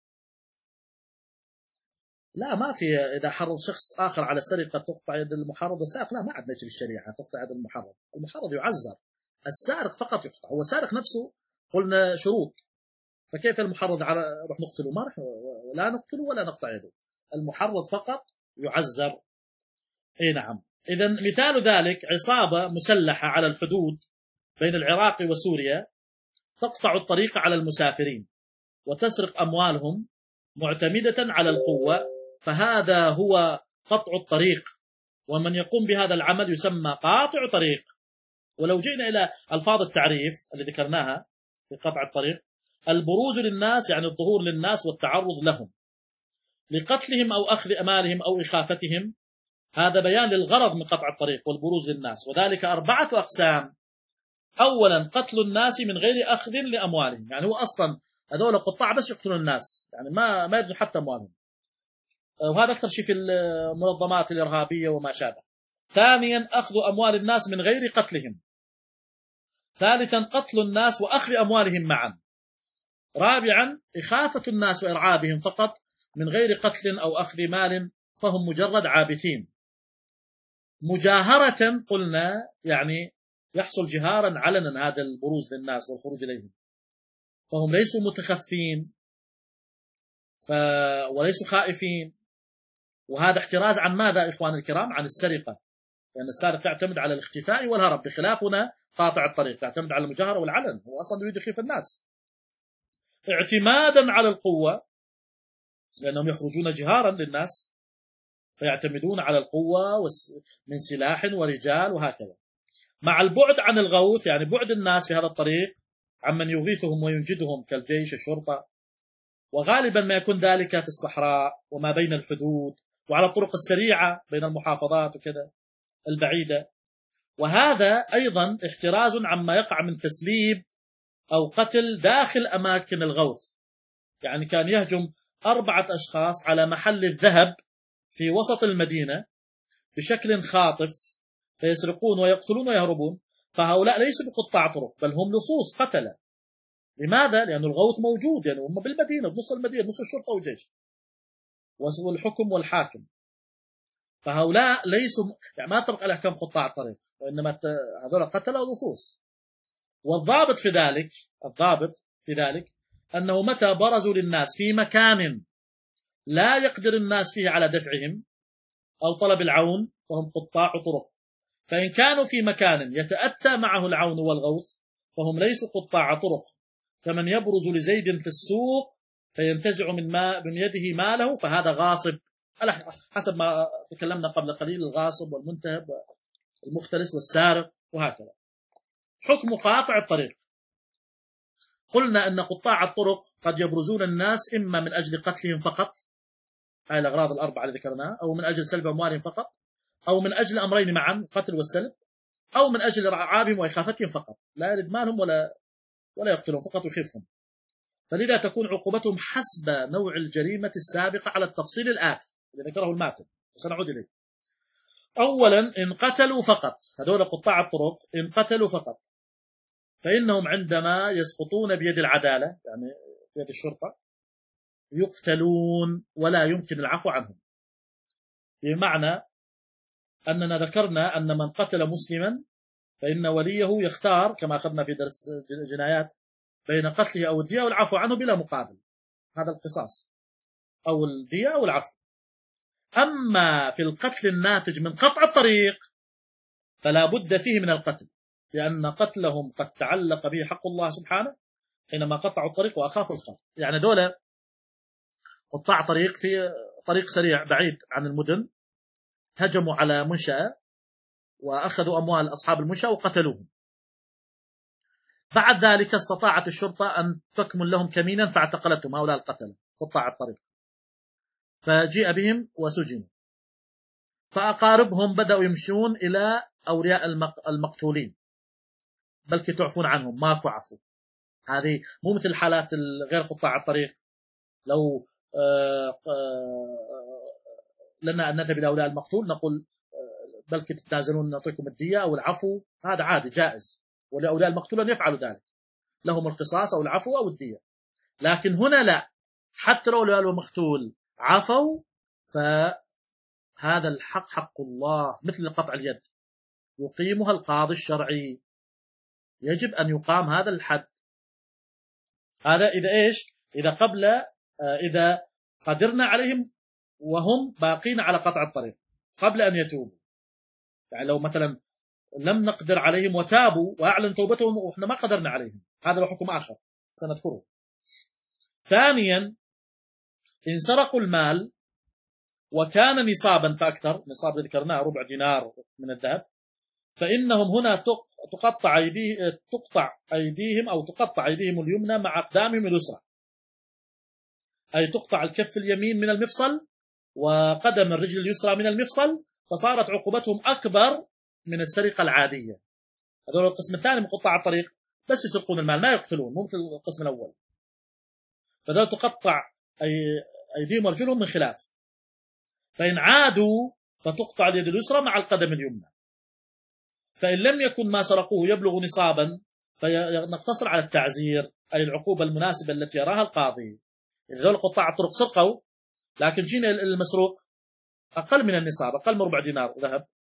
لا، ما في إذا حرض شخص آخر على سرقة تقطع يد المحرض والسارق، لا، ما عندنا شيء بالشريعة تقطع يد المحرض. المحرض يعزر، السارق فقط يقطع. هو سارق نفسه قلنا شروط، فكيف المحرض على روح نقتله؟ ما رح ولا نقتله ولا نقطع يده. المحرض فقط يعزر. اي نعم. إذا مثال ذلك عصابة مسلحة على الحدود بين العراق وسوريا تقطع الطريق على المسافرين وتسرق أموالهم معتمدة على القوة، فهذا هو قطع الطريق، ومن يقوم بهذا العمل يسمى قاطع طريق. ولو جئنا إلى ألفاظ التعريف اللي ذكرناها في قطع الطريق: البروز للناس يعني الظهور للناس والتعرض لهم لقتلهم أو أخذ أمالهم أو إخافتهم. هذا بيان للغرض من قطع الطريق والبروز للناس، وذلك أربعة أقسام. أولا قتل الناس من غير أخذ لأموالهم، يعني هو أصلا هذول قطاع بس يقتلون الناس، يعني ما ما يدرون حتى أموالهم، وهذا أكثر شيء في المنظمات الإرهابية وما شابه. ثانيا أخذ أموال الناس من غير قتلهم. ثالثا قتل الناس وأخذ أموالهم معا. رابعا إخافة الناس وإرعابهم فقط من غير قتل أو أخذ مال، فهم مجرد عابثين. مجاهرة قلنا يعني يحصل جهارا علنا هذا البروز للناس والخروج إليهم، فهم ليسوا متخفين ف... وليسوا خائفين. وهذا احتراز عن ماذا إخوان الكرام؟ عن السرقة، لأن السارق يعتمد على الاختفاء والهرب، بخلافنا قاطع الطريق يعتمد على المجاهرة والعلن، هو أصلا يريد يخيف الناس اعتمادا على القوة، لأنهم يخرجون جهارا للناس فيعتمدون على القوة من سلاح ورجال وهكذا، مع البعد عن الغوث، يعني بعد الناس في هذا الطريق عمن يغيثهم وينجدهم كالجيش الشرطة، وغالبا ما يكون ذلك في الصحراء وما بين الحدود وعلى الطرق السريعة بين المحافظات وكذا البعيدة. وهذا أيضا احتراز عما يقع من تسليب أو قتل داخل أماكن الغوث، يعني كان يهجم أربعة أشخاص على محل الذهب في وسط المدينة بشكل خاطف فيسرقون ويقتلون ويهربون، فهؤلاء ليسوا بقطاع طرق بل هم لصوص قتلة. لماذا؟ لأن الغوث موجود، يعني هم بالمدينة بنص المدينة، نص الشرطة والجيش والحكم والحاكم، فهؤلاء ليسوا يعني ما تطبق على أحكام قطاع الطريق، وإنما هذول قتلة ولصوص. والضابط في ذلك الضابط في ذلك أنه متى برزوا للناس في مكان لا يقدر الناس فيه على دفعهم أو طلب العون فهم قطاع طرق، فإن كانوا في مكان يتأتى معه العون والغوث فهم ليسوا قطاع طرق، كمن يبرز لزيد في السوق فينتزع من, ما من يده ماله فهذا غاصب، على حسب ما تكلمنا قبل قليل، الغاصب والمنتهب والمختلس والسارق وهكذا. حكم قاطع الطريق، قلنا أن قطاع الطرق قد يبرزون الناس إما من أجل قتلهم فقط، هاي الأغراض الأربعة اللي ذكرناها، أو من أجل سلب أموالهم فقط، أو من أجل أمرين معا، القتل والسلب، أو من أجل رعابهم وإخافتهم فقط، لا يرد مالهم ولا ولا يقتلهم، فقط يخيفهم. فلذا تكون عقوبتهم حسب نوع الجريمة السابقة على التفصيل الآتي اللي ذكره الماتن وسنعود إليه. أولا إن قتلوا فقط، هذول قطاع الطرق إن قتلوا فقط فإنهم عندما يسقطون بيد العدالة يعني بيد الشرطة يقتلون ولا يمكن العفو عنهم، بمعنى أننا ذكرنا أن من قتل مسلما فإن وليه يختار كما أخذنا في درس الجنايات بين قتله أو الدية والعفو عنه بلا مقابل، هذا القصاص أو الدية أو العفو. أما في القتل الناتج من قطع الطريق فلا بد فيه من القتل، لأن قتلهم قد تعلق به حق الله سبحانه حينما قطعوا الطريق وأخافوا الخطر. يعني دولة قطاع طريق في طريق سريع بعيد عن المدن هجموا على منشأة وأخذوا أموال أصحاب المنشأة وقتلوهم، بعد ذلك استطاعت الشرطة أن تكمل لهم كمينا فاعتقلتهم هؤلاء القتلة قطاع الطريق، فجيء بهم وسجنوا، فأقاربهم بدأوا يمشون إلى أولياء المقتولين بل كي تعفون عنهم، ما تعفوا. هذه مو مثل الحالات غير قطاع الطريق، لو لنا أن نذهب إلى أولياء المقتول نقول بل كي تتنازلون نعطيكم الدية أو العفو، هذا عادي جائز، ولأولياء المقتول أن يفعلوا ذلك، لهم القصاص أو العفو أو الدية. لكن هنا لا، حتى لو أولياء المقتول عفوا فهذا الحق حق الله، مثل قطع اليد يقيمها القاضي الشرعي، يجب أن يقام هذا الحد. هذا إذا إيش؟ إذا قبل إذا قدرنا عليهم وهم باقين على قطع الطريق قبل أن يتوبوا، يعني لو مثلا لم نقدر عليهم وتابوا وأعلن توبتهم وإحنا ما قدرنا عليهم، هذا له حكم آخر سنذكره. ثانيا إن سرقوا المال وكان نصابا فأكثر، نصاب ذكرناه ربع دينار من الذهب، فإنهم هنا تقطع أيديه تقطع أيديهم أو تقطع أيديهم اليمنى مع أقدامهم اليسرى، أي تقطع الكف اليمين من المفصل وقدم الرجل اليسرى من المفصل، فصارت عقوبتهم أكبر من السرقة العادية. هذول القسم الثاني من قطاع الطريق بس يسرقون المال ما يقتلون، مو مثل القسم الأول، فذول تقطع أي أيديهم ورجلهم من خلاف، فإن عادوا فتقطع اليد اليسرى مع القدم اليمنى. فإن لم يكن ما سرقوه يبلغ نصابا فنقتصر على التعزير، أي العقوبة المناسبة التي يراها القاضي. إذا ذول قطاع الطرق سرقوا لكن جينا المسروق أقل من النصاب، أقل من ربع دينار ذهب،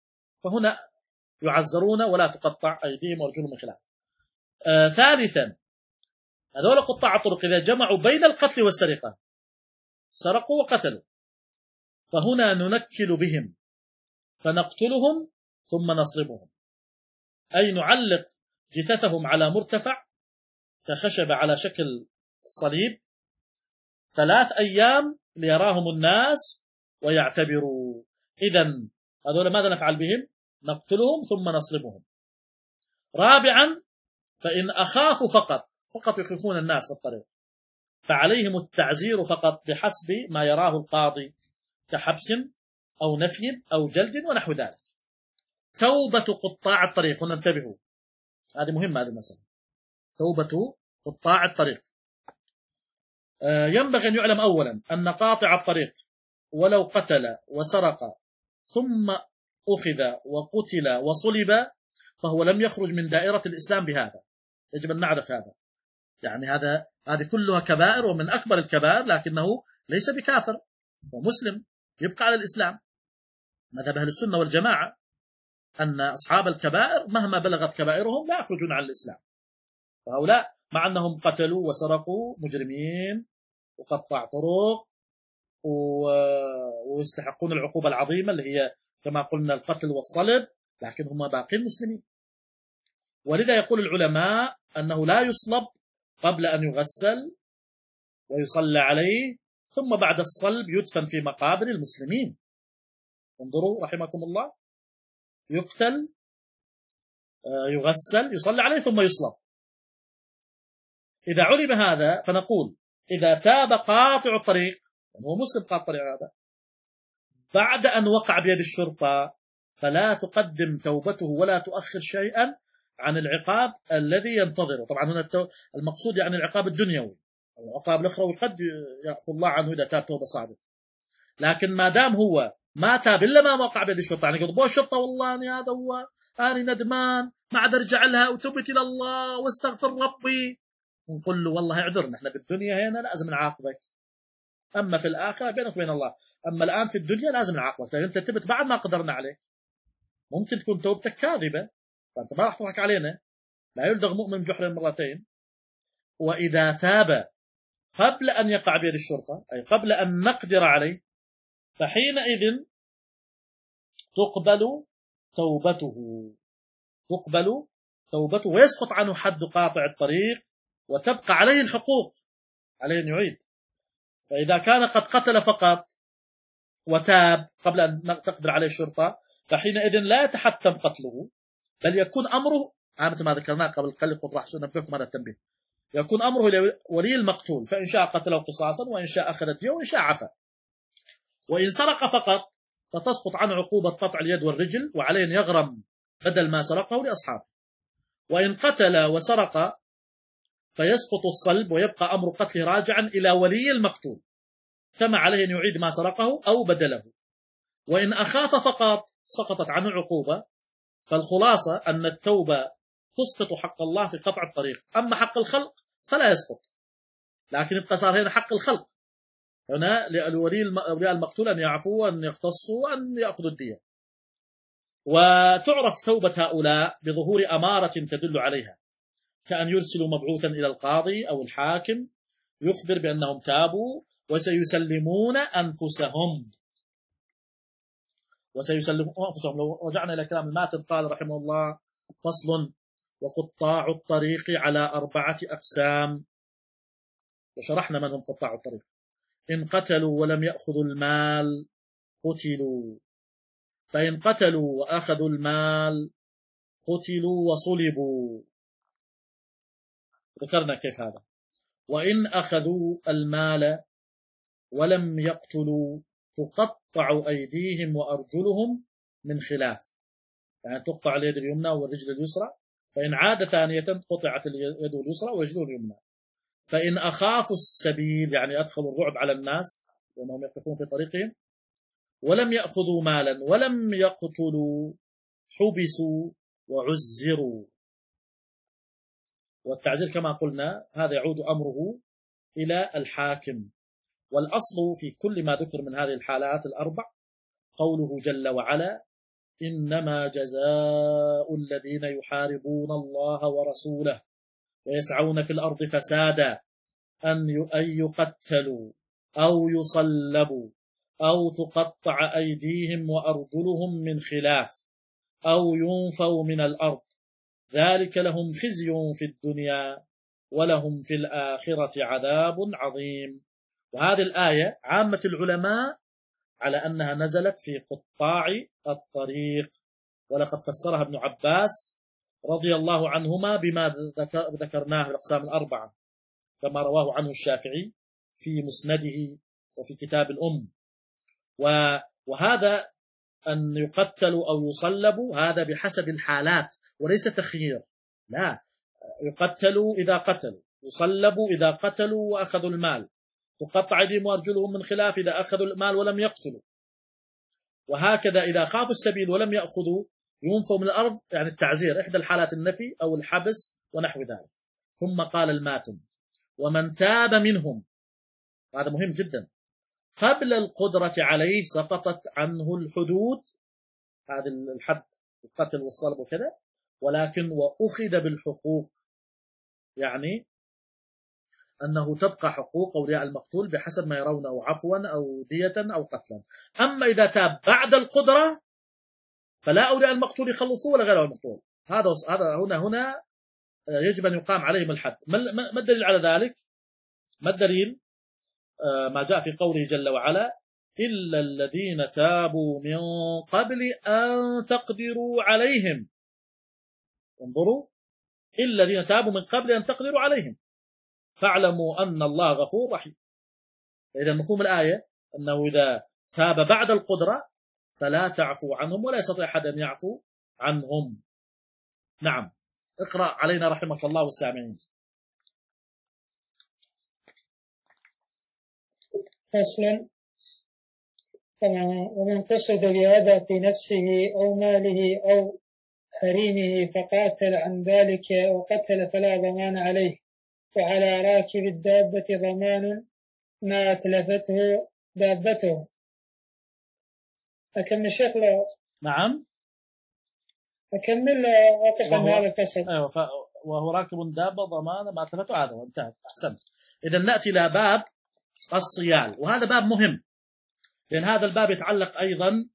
فهنا يعزرون ولا تقطع أيديهم وأرجلهم من خلاف. آه ثالثا، هذول قطاع الطرق إذا جمعوا بين القتل والسرقة، سرقوا وقتلوا، فهنا ننكل بهم فنقتلهم ثم نصلبهم، أي نعلق جثثهم على مرتفع كخشب على شكل الصليب ثلاث أيام ليراهم الناس ويعتبروا. إذن هذول ماذا نفعل بهم؟ نقتلهم ثم نصلبهم. رابعا، فإن أخافوا فقط فقط يخيفون الناس في الطريق، فعليهم التعزير فقط بحسب ما يراه القاضي كحبس أو نفي أو جلد ونحو ذلك. توبة قطاع الطريق، هنا انتبهوا، هذه مهمة هذه المسألة، توبة قطاع الطريق. آه ينبغي أن يعلم أولا أن قاطع الطريق ولو قتل وسرق ثم أخذ وقتل وصلب فهو لم يخرج من دائرة الإسلام بهذا، يجب أن نعرف هذا. يعني هذا هذه كلها كبائر ومن أكبر الكبائر، لكنه ليس بكافر، هو مسلم يبقى على الإسلام. مذهب أهل السنة والجماعة أن أصحاب الكبائر مهما بلغت كبائرهم لا يخرجون عن الإسلام، فهؤلاء مع أنهم قتلوا وسرقوا مجرمين وقطع طرق ويستحقون العقوبة العظيمة اللي هي كما قلنا القتل والصلب، لكن هم باقين مسلمين. ولذا يقول العلماء أنه لا يصلب قبل أن يغسل ويصلى عليه، ثم بعد الصلب يدفن في مقابر المسلمين. انظروا رحمكم الله، يقتل يغسل يصلى عليه ثم يصلب. إذا علم هذا فنقول إذا تاب قاطع الطريق، هو مسلم قاطع الطريق هذا، بعد أن وقع بيد الشرطة فلا تقدم توبته ولا تؤخر شيئا عن العقاب الذي ينتظره. طبعا هنا المقصود يعني العقاب الدنيوي، العقاب الأخروي قد يعفو الله عنه إذا تاب توبة صادقة، لكن ما دام هو ما تاب إلا ما وقع بيد الشرطة، يعني يقول الشرطة والله أنا هذا هو أنا ندمان ما عاد أرجع لها وتبت إلى الله واستغفر ربي، ونقول له والله اعذرنا، احنا بالدنيا هنا لازم نعاقبك، أما في الآخرة بينك وبين الله، أما الآن في الدنيا لازم نعاقبك، لأن أنت تبت بعد ما قدرنا عليك. ممكن تكون توبتك كاذبة فأنت ما راح تضحك علينا، لا يلدغ مؤمن جحر مرتين. وإذا تاب قبل أن يقع بيد الشرطة، أي قبل أن نقدر عليه، فحينئذ تقبل توبته تقبل توبته ويسقط عنه حد قاطع الطريق وتبقى عليه الحقوق، عليه أن يعيد. فإذا كان قد قتل فقط وتاب قبل أن تقدر عليه الشرطة فحينئذ لا يتحتم قتله، بل يكون أمره مثل ما ذكرناه قبل قليل، قد راح نبهكم هذا التنبيه، يكون أمره لولي المقتول، فإن شاء قتله قصاصا وإن شاء أخذ الدية وإن شاء عفا. وإن سرق فقط فتسقط عنه عقوبة قطع اليد والرجل وعليه أن يغرم بدل ما سرقه لأصحابه. وإن قتل وسرق فيسقط الصلب ويبقى أمر قتله راجعا إلى ولي المقتول، كما عليه أن يعيد ما سرقه أو بدله. وإن أخاف فقط سقطت عنه عقوبة. فالخلاصة أن التوبة تسقط حق الله في قطع الطريق، أما حق الخلق فلا يسقط، لكن يبقى صار هنا حق الخلق، هنا لولي المقتول أن يعفوا وأن يقتصوا وأن يأخذوا الدية. وتعرف توبة هؤلاء بظهور أمارة تدل عليها، كأن يرسلوا مبعوثا إلى القاضي أو الحاكم يخبر بأنهم تابوا وسيسلمون أنفسهم وسيسلمون أنفسهم. لو رجعنا إلى كلام الماتن قال رحمه الله: فصل: وقطاع الطريق على أربعة أقسام. وشرحنا من هم قطاع الطريق: إن قتلوا ولم يأخذوا المال قتلوا، فإن قتلوا وأخذوا المال قتلوا وصلبوا. ذكرنا كيف هذا. وإن أخذوا المال ولم يقتلوا تقطع أيديهم وأرجلهم من خلاف، يعني تقطع اليد اليمنى والرجل اليسرى، فإن عاد ثانية قطعت اليد اليسرى والرجل اليمنى. فإن أخافوا السبيل، يعني أدخلوا الرعب على الناس لأنهم يقفون في طريقهم، ولم يأخذوا مالا ولم يقتلوا حبسوا وعزروا. والتعزير كما قلنا هذا يعود أمره إلى الحاكم. والأصل في كل ما ذكر من هذه الحالات الأربع قوله جل وعلا: إنما جزاء الذين يحاربون الله ورسوله ويسعون في الأرض فسادا أن يقتلوا أو يصلبوا أو تقطع أيديهم وأرجلهم من خلاف أو ينفوا من الأرض ذلك لهم خزي في الدنيا ولهم في الآخرة عذاب عظيم. وهذه الآية عامة العلماء على أنها نزلت في قطاع الطريق، ولقد فسرها ابن عباس رضي الله عنهما بما ذكرناه الأقسام الأربعة كما رواه عنه الشافعي في مسنده وفي كتاب الأم. وهذا أن يقتلوا أو يصلبوا هذا بحسب الحالات وليس تخيير، لا، يقتلوا إذا قتلوا، يصلبوا إذا قتلوا وأخذوا المال، تقطع أيديهم وأرجلهم من خلاف إذا أخذوا المال ولم يقتلوا، وهكذا إذا خافوا السبيل ولم يأخذوا ينفوا من الأرض، يعني التعزير، إحدى الحالات النفي أو الحبس ونحو ذلك. ثم قال الماتن ومن تاب منهم، هذا مهم جدا، قبل القدرة عليه سقطت عنه الحدود، هذا الحد القتل والصلب وكذا، ولكن وأخذ بالحقوق، يعني أنه تبقى حقوق أولياء المقتول بحسب ما يرونه عفوا أو دية أو قتلا. أما إذا تاب بعد القدرة فلا أولياء المقتول يخلصوه ولا غير المقتول، هذا هذا هنا هنا يجب أن يقام عليهم الحد. ما الدليل على ذلك؟ ما الدليل؟ ما جاء في قوله جل وعلا إلا الذين تابوا من قبل أن تقدروا عليهم. انظروا، إلا الذين تابوا من قبل أن تقدروا عليهم فاعلموا أن الله غفور رحيم. إذا مفهوم الآية أنه إذا تاب بعد القدرة فلا تعفو عنهم ولا يستطيع أحد أن يعفو عنهم. نعم، اقرأ علينا رحمك الله والسامعين. فصل. ومن قصد بأذى في نفسه أو ماله أو حريمه فقاتل عن ذلك وقتل فلا ضمان عليه، وعلى راكب الدابة ضمان ما أتلفته دابته. أكمل شيخ له؟ نعم أكمل أقف عن هذا الفصل. أيوة، ف... وهو راكب دابة ضمان ما أتلفته، هذا وانتهت. أحسنت. إذا نأتي إلى باب الصيال، وهذا باب مهم لأن هذا الباب يتعلق أيضا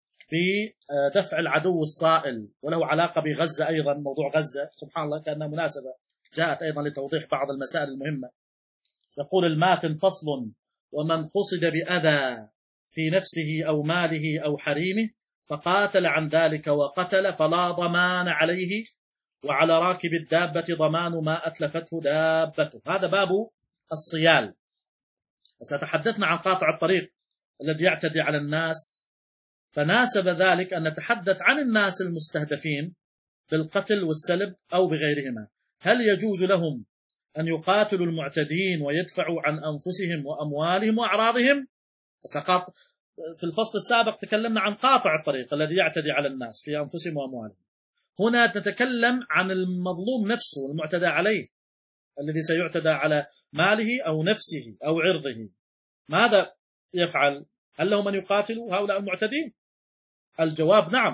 بدفع العدو الصائل، وله علاقة بغزة أيضا، موضوع غزة سبحان الله كأنها مناسبة جاءت أيضا لتوضيح بعض المسائل المهمة. يقول الماتن فصل. ومن قصد بأذى في نفسه أو ماله أو حريمه فقاتل عن ذلك وقتل فلا ضمان عليه، وعلى راكب الدابة ضمان ما أتلفته دابته. هذا باب الصيال. وستحدثنا عن قاطع الطريق الذي يعتدي على الناس، فناسب ذلك أن نتحدث عن الناس المستهدفين بالقتل والسلب أو بغيرهما. هل يجوز لهم أن يقاتلوا المعتدين ويدفعوا عن أنفسهم وأموالهم وأعراضهم؟ فسقط في الفصل السابق تكلمنا عن قاطع الطريق الذي يعتدي على الناس في أنفسهم وأموالهم. هنا نتكلم عن المظلوم نفسه المعتدى عليه، الذي سيعتدى على ماله أو نفسه أو عرضه. ماذا يفعل؟ هل لهم أن يقاتلوا هؤلاء المعتدين؟ الجواب نعم.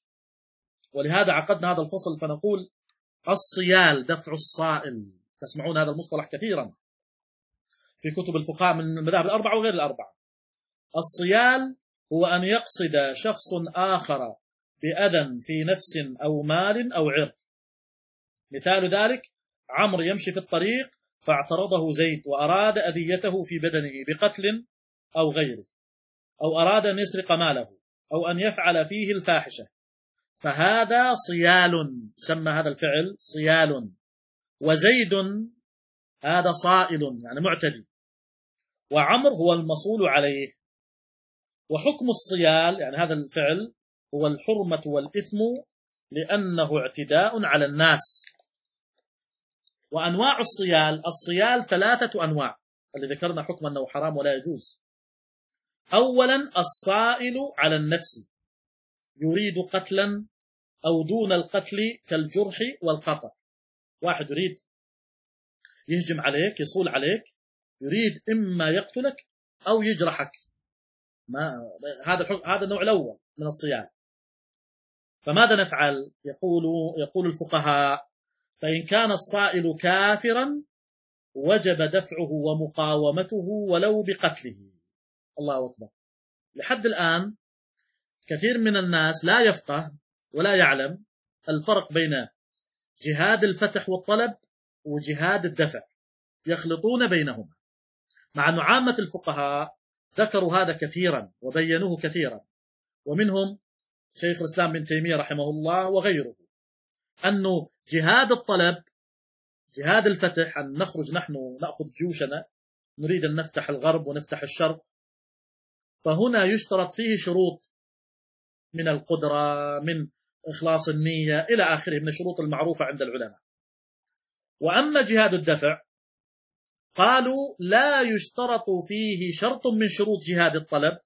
ولهذا عقدنا هذا الفصل فنقول الصيال دفع الصائل. تسمعون هذا المصطلح كثيرا في كتب الفقهاء من المذاهب الأربعة وغير الأربعة. الصيال هو أن يقصد شخص آخر بأذى في نفس أو مال أو عرض. مثال ذلك عمرو يمشي في الطريق فاعترضه زيد وأراد أذيته في بدنه بقتل أو غيره، أو أراد أن يسرق ماله أو أن يفعل فيه الفاحشة، فهذا صيال، سمى هذا الفعل صيال. وزيد هذا صائل يعني معتدي، وعمر هو المصول عليه. وحكم الصيال يعني هذا الفعل هو الحرمة والإثم لأنه اعتداء على الناس. وأنواع الصيال، الصيال ثلاثة أنواع اللي ذكرنا حكم أنه حرام ولا يجوز. أولا الصائل على النفس، يريد قتلا أو دون القتل كالجرح والقطع. واحد يريد يهجم عليك، يصول عليك، يريد إما يقتلك أو يجرحك. ما هذا هذا النوع الأول من الصيال. فماذا نفعل؟ يقول يقول الفقهاء: فإن كان الصائل كافرا وجب دفعه ومقاومته ولو بقتله. الله أكبر. لحد الآن كثير من الناس لا يفقه ولا يعلم الفرق بين جهاد الفتح والطلب وجهاد الدفع، يخلطون بينهما، مع أن عامة الفقهاء ذكروا هذا كثيرا وبينوه كثيرا، ومنهم شيخ الإسلام ابن تيمية رحمه الله وغيره، أنه جهاد الطلب جهاد الفتح، أن نخرج نحن نأخذ جيوشنا نريد أن نفتح الغرب ونفتح الشرق، فهنا يشترط فيه شروط من القدرة، من إخلاص النية إلى آخره من الشروط المعروفة عند العلماء. وأما جهاد الدفع قالوا لا يشترط فيه شرط من شروط جهاد الطلب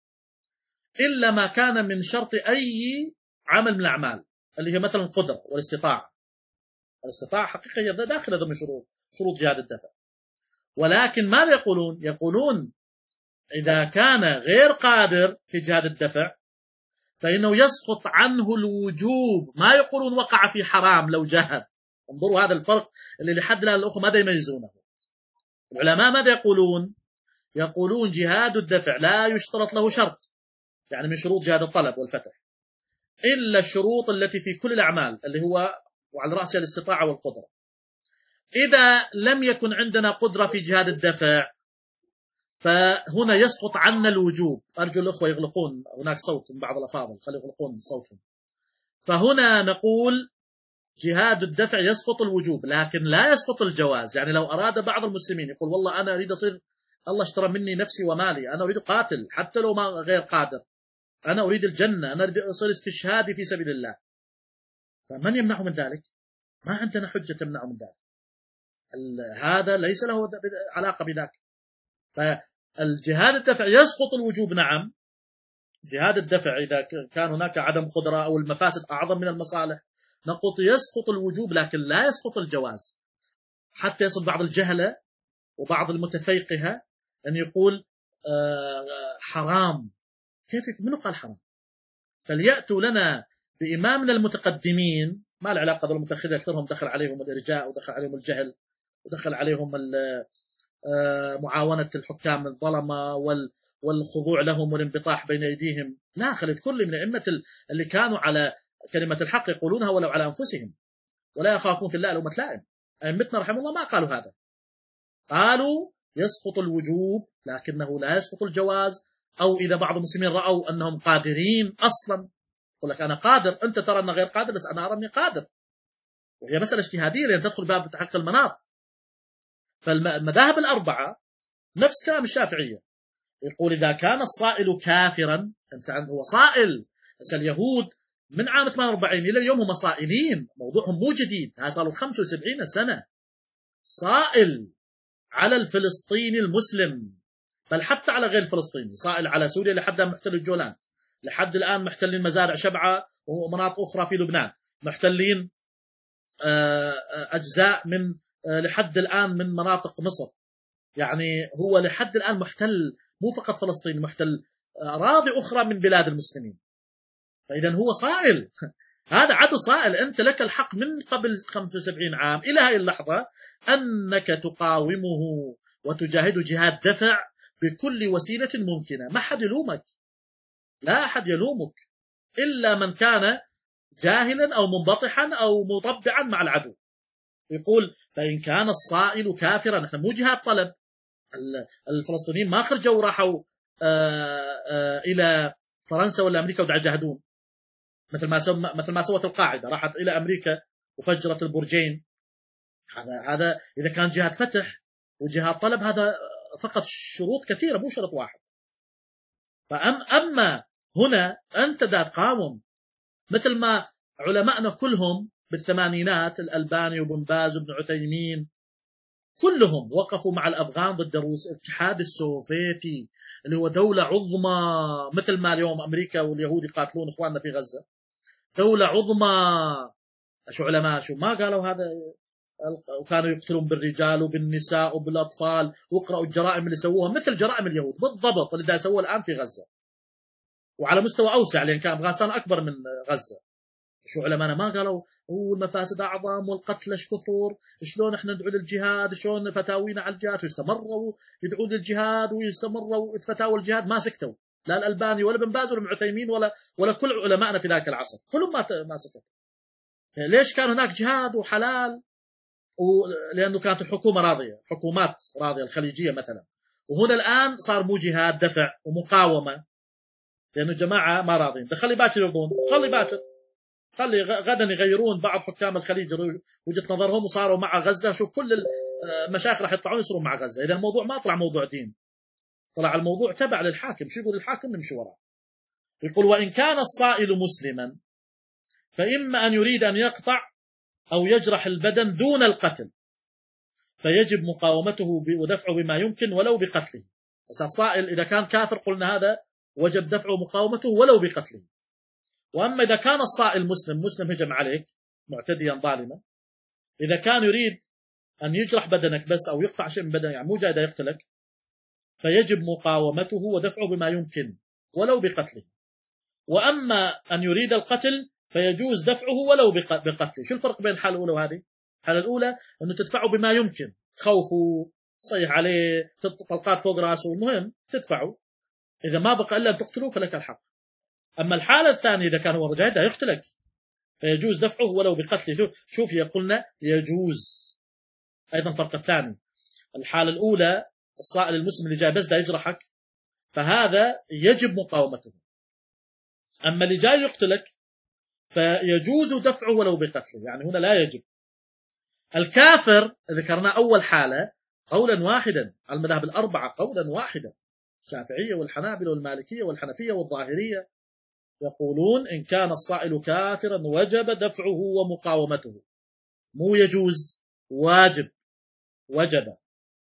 إلا ما كان من شرط أي عمل من الأعمال، اللي هي مثلا القدرة والاستطاعة. الاستطاعة حقيقية داخل هذا من شروط شروط جهاد الدفع. ولكن ماذا يقولون؟ يقولون إذا كان غير قادر في جهاد الدفع فإنه يسقط عنه الوجوب، ما يقولون وقع في حرام لو جهد. انظروا هذا الفرق اللي لحد الآن الأخوة ماذا يميزونه. العلماء ماذا يقولون؟ يقولون جهاد الدفع لا يشترط له شرط، يعني من شروط جهاد الطلب والفتح، إلا الشروط التي في كل الأعمال اللي هو وعلى رأسها الاستطاعة والقدرة. إذا لم يكن عندنا قدرة في جهاد الدفع فهنا يسقط عنا الوجوب. أرجو الأخوة يغلقون، هناك صوت من بعض الأفاضل، خلي يغلقون صوتهم. فهنا نقول جهاد الدفع يسقط الوجوب لكن لا يسقط الجواز. يعني لو أراد بعض المسلمين يقول والله أنا أريد أصير، الله اشترى مني نفسي ومالي، أنا أريد قاتل حتى لو ما غير قادر، أنا أريد الجنة، أنا أريد أصير استشهادي في سبيل الله، فمن يمنعه من ذلك؟ ما عندنا حجة تمنعه من ذلك. هذا ليس له علاقة بذاك. فالجهاد الدفع يسقط الوجوب، نعم جهاد الدفع إذا كان هناك عدم قدرة أو المفاسد أعظم من المصالح نقول يسقط الوجوب لكن لا يسقط الجواز. حتى يصل بعض الجهلة وبعض المتفيقهة أن يقول حرام. كيف؟ منو قال حرام؟ فليأتوا لنا بإمام من المتقدمين، ما العلاقة بالمتأخرين أكثرهم دخل عليهم الإرجاء ودخل عليهم الجهل ودخل عليهم معاونة الحكام الظلمة والخضوع لهم والانبطاح بين أيديهم. لا، خلت كل من أئمة اللي كانوا على كلمة الحق يقولونها ولو على أنفسهم ولا يخافون في الله لومة لائم. أئمتنا رحمه الله ما قالوا هذا، قالوا يسقط الوجوب لكنه لا يسقط الجواز. أو إذا بعض المسلمين رأوا أنهم قادرين أصلا، يقول لك أنا قادر، أنت ترى أنه غير قادر بس أنا أرى أني قادر، وهي مسألة اجتهادية لأن تدخل باب تحقق المناط. فالمذاهب الأربعة نفس كلام الشافعية، يقول إذا كان الصائل كافرا، أنت هو صائل، بس اليهود من عام ثمانية وأربعين إلى اليوم هم صائلين، موضوعهم مو جديد، هذا صاروا خمسة وسبعين سنة صائل على الفلسطيني المسلم، بل حتى على غير الفلسطيني، صائل على سوريا لحد الآن محتل الجولان، لحد الآن محتلين مزارع شبعة ومناطق أخرى في لبنان، محتلين أجزاء من لحد الآن من مناطق مصر. يعني هو لحد الآن محتل مو فقط فلسطين، محتل أراضي أخرى من بلاد المسلمين. فإذا هو صائل، هذا عدو صائل. أنت لك الحق من قبل خمسة وسبعين عام إلى هذه اللحظة أنك تقاومه وتجاهد جهاد دفع بكل وسيلة ممكنة، ما حد يلومك، لا أحد يلومك إلا من كان جاهلا أو منبطحا أو مطبعا مع العدو. يقول فإن كان الصائل كافرا، نحن مو جهاد طلب، الفلسطينيين ما خرجوا وراحوا إلى فرنسا ولا أمريكا ودعوا يجاهدون مثل ما سو مثل ما سوت القاعدة، راحت إلى أمريكا وفجرت البرجين. هذا هذا إذا كان جهاد فتح وجهاد طلب، هذا فقط شروط كثيرة مو شرط واحد. فأم أما هنا أنت دا تقاوم مثل ما علماءنا كلهم بالثمانينات، الألباني وبن باز وابن عثيمين كلهم وقفوا مع الأفغان ضد الاتحاد السوفيتي اللي هو دولة عظمى، مثل ما اليوم أمريكا واليهود يقاتلون إخواننا في غزة، دولة عظمى. شو علماء شو ما قالوا هذا؟ وكانوا يقتلون بالرجال وبالنساء وبالأطفال، واقرأوا الجرائم اللي سووها مثل جرائم اليهود بالضبط اللي دا يسووها الآن في غزة، وعلى مستوى أوسع لأن كان أفغانستان أكبر من غزة. شو علماءنا ما قالوا والمفاسد أعظم والقتلش كثر، شلون احنا ندعو للجهاد، شلون فتاوينا على الجهاد، واستمروا يدعون للجهاد ويستمروا فتاوى الجهاد ما سكتوا، لا الألباني ولا ابن باز ولا ابن عثيمين ولا ولا كل علمائنا في ذاك العصر كلهم ما ما سكتوا. ليش كان هناك جهاد وحلال؟ لأنه كانت الحكومة راضية، حكومات راضية الخليجية مثلا. وهنا الآن صار مو جهاد، دفع ومقاومة، لأنه الجماعة ما راضين. خلي باكر يرضون، خلي باكر، خلي غدا يغيرون بعض حكام الخليج وجهة نظرهم وصاروا مع غزة. شوف كل المشايخ راح يطلعون يصيرون مع غزة. إذا الموضوع ما طلع موضوع دين، طلع الموضوع تبع للحاكم. شو يقول الحاكم؟ نمشي وراه. يقول وإن كان الصائل مسلما فإما أن يريد أن يقطع أو يجرح البدن دون القتل، فيجب مقاومته ودفعه بما يمكن ولو بقتله. بس الصائل إذا كان كافر قلنا هذا وجب دفعه ومقاومته ولو بقتله. وأما إذا كان الصائل مسلم، مسلم هجم عليك معتديا ظالما، إذا كان يريد أن يجرح بدنك بس أو يقطع شيء من بدنك، يعني مو جاي يقتلك، فيجب مقاومته ودفعه بما يمكن ولو بقتله. وأما أن يريد القتل فيجوز دفعه ولو بقتله. شو الفرق بين الحالة الأولى وهذه؟ الحالة الأولى أنه تدفعه بما يمكن، خوفه، تصيح عليه، طلقات فوق راسه، المهم تدفعه. إذا ما بقى إلا أن تقتله فلك الحق. أما الحالة الثانية إذا كان هو رجعت يقتلك فيجوز دفعه ولو بقتله. شوف يقولنا يجوز. أيضا فرق الثاني، الحالة الأولى الصائل المسلم اللي جاي بس دا يجرحك فهذا يجب مقاومته. أما اللي جاي يقتلك فيجوز دفعه ولو بقتله، يعني هنا لا يجب. الكافر ذكرنا أول حالة قولا واحدا على المذاهب الأربعة، قولا واحدا، الشافعية والحنابلة والمالكية والحنفية والظاهرية يقولون إن كان الصائل كافرا وجب دفعه ومقاومته، مو يجوز، واجب، وجب.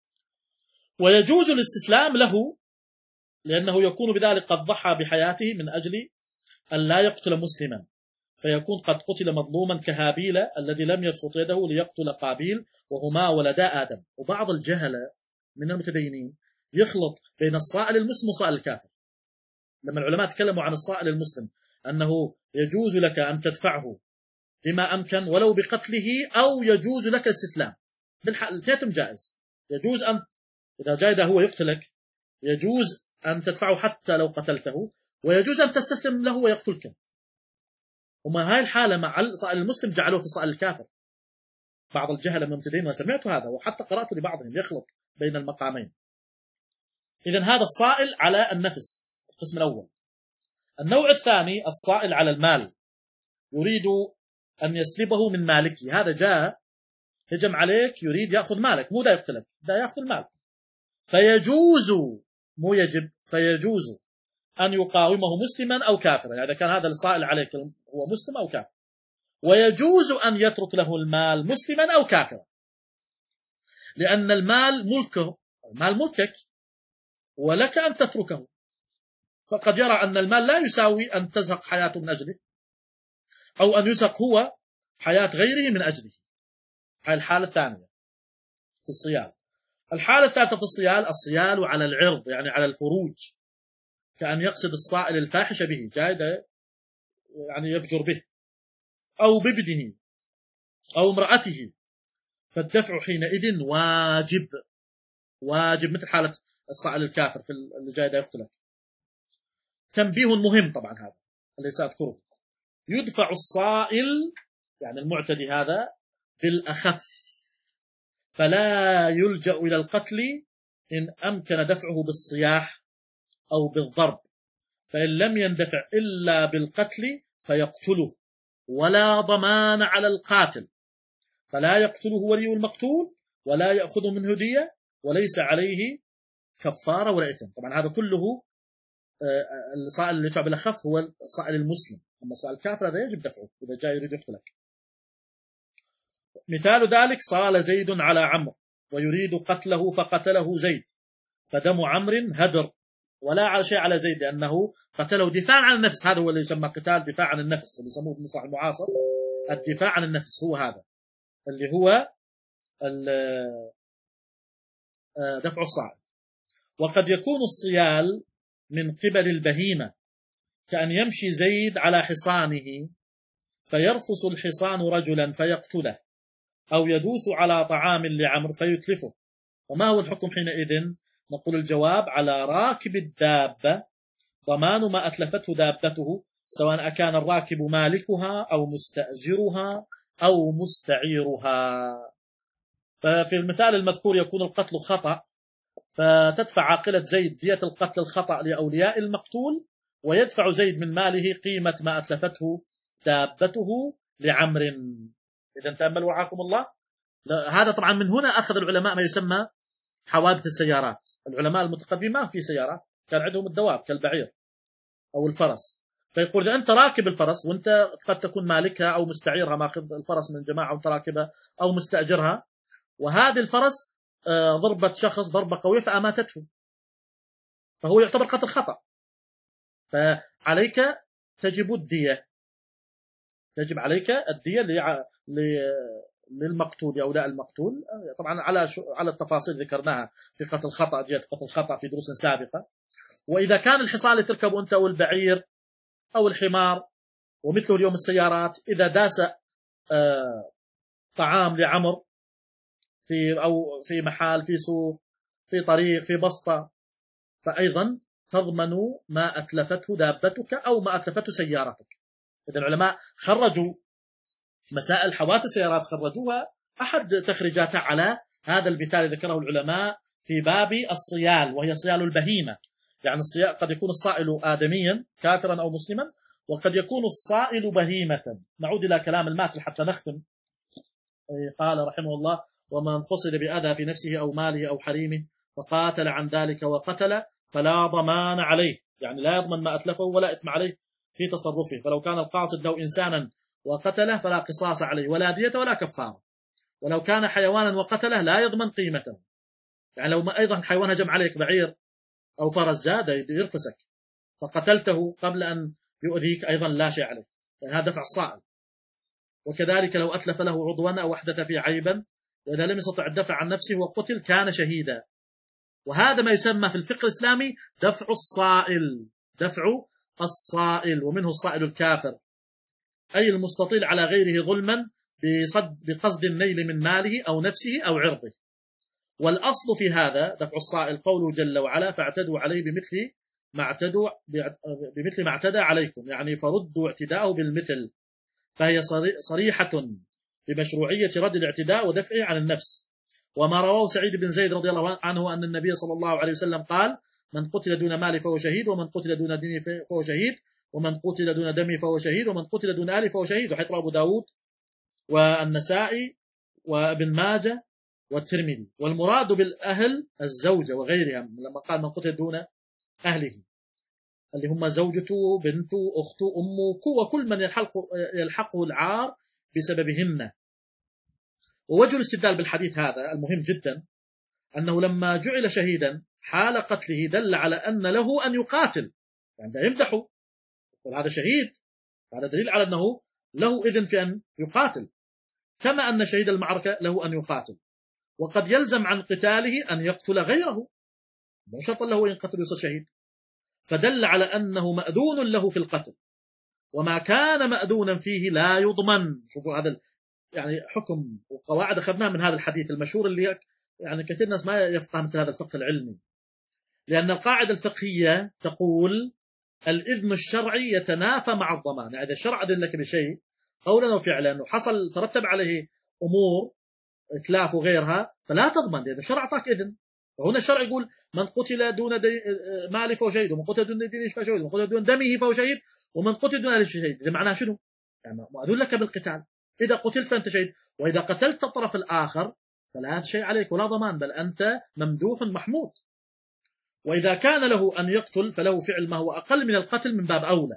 ويجوز الاستسلام له لأنه يكون بذلك قد ضحى بحياته من أجل أن لا يقتل مسلما، فيكون قد قتل مظلوما كهابيل الذي لم يبسط يده ليقتل قابيل وهما ولدا آدم. وبعض الجهلة من المتدينين يخلط بين الصائل المسلم والصائل الكافر. لما العلماء تكلموا عن الصائل المسلم أنه يجوز لك أن تدفعه بما أمكن ولو بقتله، أو يجوز لك الاستسلام، بالحالتين جائز. يجوز أن إذا جاء هو يقتلك يجوز أن تدفعه حتى لو قتلته، ويجوز أن تستسلم له ويقتلك. وما هاي الحالة مع الصائل المسلم جعلوه في الصائل الكافر. بعض الجهل من المبتدئين وسمعت هذا وحتى قرأت لبعضهم يخلط بين المقامين. إذن هذا الصائل على النفس القسم الأول. النوع الثاني الصائل على المال، يريد أن يسلبه من مالكه. هذا جاء هجم عليك يريد يأخذ مالك، مو دا يقتلك، دا يأخذ المال، فيجوز، مو يجب، فيجوز أن يقاومه مسلما أو كافرا. يعني كان هذا الصائل عليك هو مسلم أو كافر، ويجوز أن يترك له المال مسلما أو كافرا، لأن المال ملكه، المال ملكك ولك أن تتركه. فقد يرى أن المال لا يساوي أن تزهق حياته من أجله، أو أن يزهق هو حياة غيره من أجله. هذه الحالة الثانية في الصيال. الحالة الثالثة في الصيال الصيال على العرض، يعني على الفروج، كأن يقصد الصائل الفاحش به، جايده يعني يفجر به، أو بابنه أو امرأته، فالدفع حينئذ واجب، واجب مثل حالة الصائل الكافر في اللي جايده يقتلك. تنبيه مهم طبعا هذا اللي سأذكره، يدفع الصائل يعني المعتدي هذا بالأخف، فلا يلجأ إلى القتل إن أمكن دفعه بالصياح أو بالضرب، فإن لم يندفع إلا بالقتل فيقتله، ولا ضمان على القاتل، فلا يقتله ولي المقتول ولا يأخذ منه دية وليس عليه كفارة ولا إثم. طبعا هذا كله الصائل اللي يدفع بالأخف هو الصائل المسلم، أما الصائل الكافر هذا يجب دفعه إذا جاء يريد يقتلك. مثال ذلك صال زيد على عمرو ويريد قتله فقتله زيد، فدم عمرو هدر ولا شيء على زيد لأنه قتله دفاعا عن النفس. هذا هو اللي يسمى قتال دفاع عن النفس، اللي يسموه بالمصطلح المعاصر الدفاع عن النفس، هو هذا اللي هو دفع الصائل. وقد يكون الصيال من قبل البهيمة، كأن يمشي زيد على حصانه فيرفس الحصان رجلا فيقتله، أو يدوس على طعام لعمرو فيتلفه، وما هو الحكم حينئذ؟ نقول الجواب: على راكب الدابة ضمان ما أتلفته دابته، سواء أكان الراكب مالكها أو مستأجرها أو مستعيرها. ففي المثال المذكور يكون القتل خطأ، فتدفع عاقلة زيد دية القتل الخطأ لأولياء المقتول، ويدفع زيد من ماله قيمة ما أتلفته دابته لعمر. إذا تأملوا وعاكم الله. هذا طبعا من هنا أخذ العلماء ما يسمى حوادث السيارات. العلماء المتقدمين ما في سيارات، كان عندهم الدواب كالبعير أو الفرس، فيقول إذا أنت راكب الفرس وأنت قد تكون مالكها أو مستعيرها، ماخذ الفرس من جماعة وأنت راكبها أو مستأجرها، وهذه الفرس ضربت شخص ضربة قوية فأماتته، فهو يعتبر قتل خطأ، فعليك تجب الدية، تجب عليك الدية للمقتول أو لا المقتول، طبعا على على التفاصيل ذكرناها في قتل خطأ، دية قتل خطأ في دروس سابقة. وإذا كان الحصان اللي تركبه أنت أو البعير أو الحمار ومثله اليوم السيارات، إذا داس آه طعام لعمر في أو في محال، في سوق، في طريق، في بسطة، فأيضا تضمن ما أتلفته دابتك أو ما أتلفته سيارتك. إذا العلماء خرجوا مسائل حوادث السيارات، خرجوها أحد تخريجاتها على هذا المثال ذكره العلماء في باب الصيال، وهي صيال البهيمة. يعني الصيال قد يكون الصائل آدميا كافرا أو مسلما، وقد يكون الصائل بهيمة. نعود إلى كلام الماتل حتى نختم. قال رحمه الله: ومن قصد بأذى في نفسه أو ماله أو حريمه فقاتل عن ذلك وقتل فلا ضمان عليه، يعني لا يضمن ما أتلفه ولا إثم عليه في تصرفه. فلو كان القاصد له إنسانا وقتله فلا قصاص عليه ولا دية ولا كفارة. ولو كان حيوانا وقتله لا يضمن قيمته، يعني لو ما أيضا حيوان هجم عليك بعير أو فرس جاد يرفسك فقتلته قبل أن يؤذيك أيضا لا شيء عليك، يعني هذا دفع الصائل. وكذلك لو أتلف له عضوا أو أحدث فيه عيبا، وإذا لم يستطع الدفع عن نفسه وقتل كان شهيدا. وهذا ما يسمى في الفقه الإسلامي دفع الصائل، دفع الصائل، ومنه الصائل الكافر، أي المستطيل على غيره ظلما بقصد النيل من ماله أو نفسه أو عرضه. والأصل في هذا دفع الصائل قوله جل وعلا: فاعتدوا عليه بمثل ما اعتدوا بمثل ما اعتدى عليكم، يعني فردوا اعتداءه بالمثل. فهي صريحة بمشروعية رد الاعتداء ودفعه عن النفس. وما رواه سعيد بن زيد رضي الله عنه أن النبي صلى الله عليه وسلم قال: من قتل دون ماله فهو شهيد، ومن قتل دون دينه فهو شهيد، ومن قتل دون دمه فهو شهيد، ومن قتل دون آله فهو شهيد. وحيث أبو داود والنسائي وابن ماجه والترمذي. والمراد بالأهل الزوجة وغيرها، لما قال من قتل دون أهله، اللي هم زوجته، بنته، أخته، أمه، وكل من يلحقه, يلحقه العار بسببهن. ووجه الاستدلال بالحديث هذا المهم جدا أنه لما جعل شهيدا حال قتله دل على أن له أن يقاتل، يعني ده يمدحه يقول هذا شهيد، هذا دليل على أنه له إذن في أن يقاتل، كما أن شهيد المعركة له أن يقاتل. وقد يلزم عن قتاله أن يقتل غيره، مو شرط له أن يقتل يصير شهيد، فدل على أنه مأذون له في القتل، وما كان مأذونا فيه لا يضمن. شوفوا هذا يعني حكم وقواعد أخذناها من هذا الحديث المشهور، اللي يعني كثير ناس ما يفقه مثل هذا الفقه العلمي، لأن القاعدة الفقهية تقول الإذن الشرعي يتنافى مع الضمان. يعني إذا الشرع أذن لك بشيء قولا وفعلا وحصل ترتب عليه أمور إتلاف وغيرها فلا تضمن، لأن الشرع أعطاك إذن. وهنا الشرع يقول من قتل دون ماله فهو شهيد، ومن قتل دون دينه فهو شهيد، ومن قتل دون دمه فهو شهيد، ومن قتل دون أهله شهيد. إذا معناه شنو؟ يعني مأذون لك بالقتال، إذا قتلت فأنت شهيد، وإذا قتلت الطرف الآخر فلا شيء عليك ولا ضمان، بل أنت ممدوح محمود. وإذا كان له أن يقتل فله فعل ما هو أقل من القتل من باب أولى،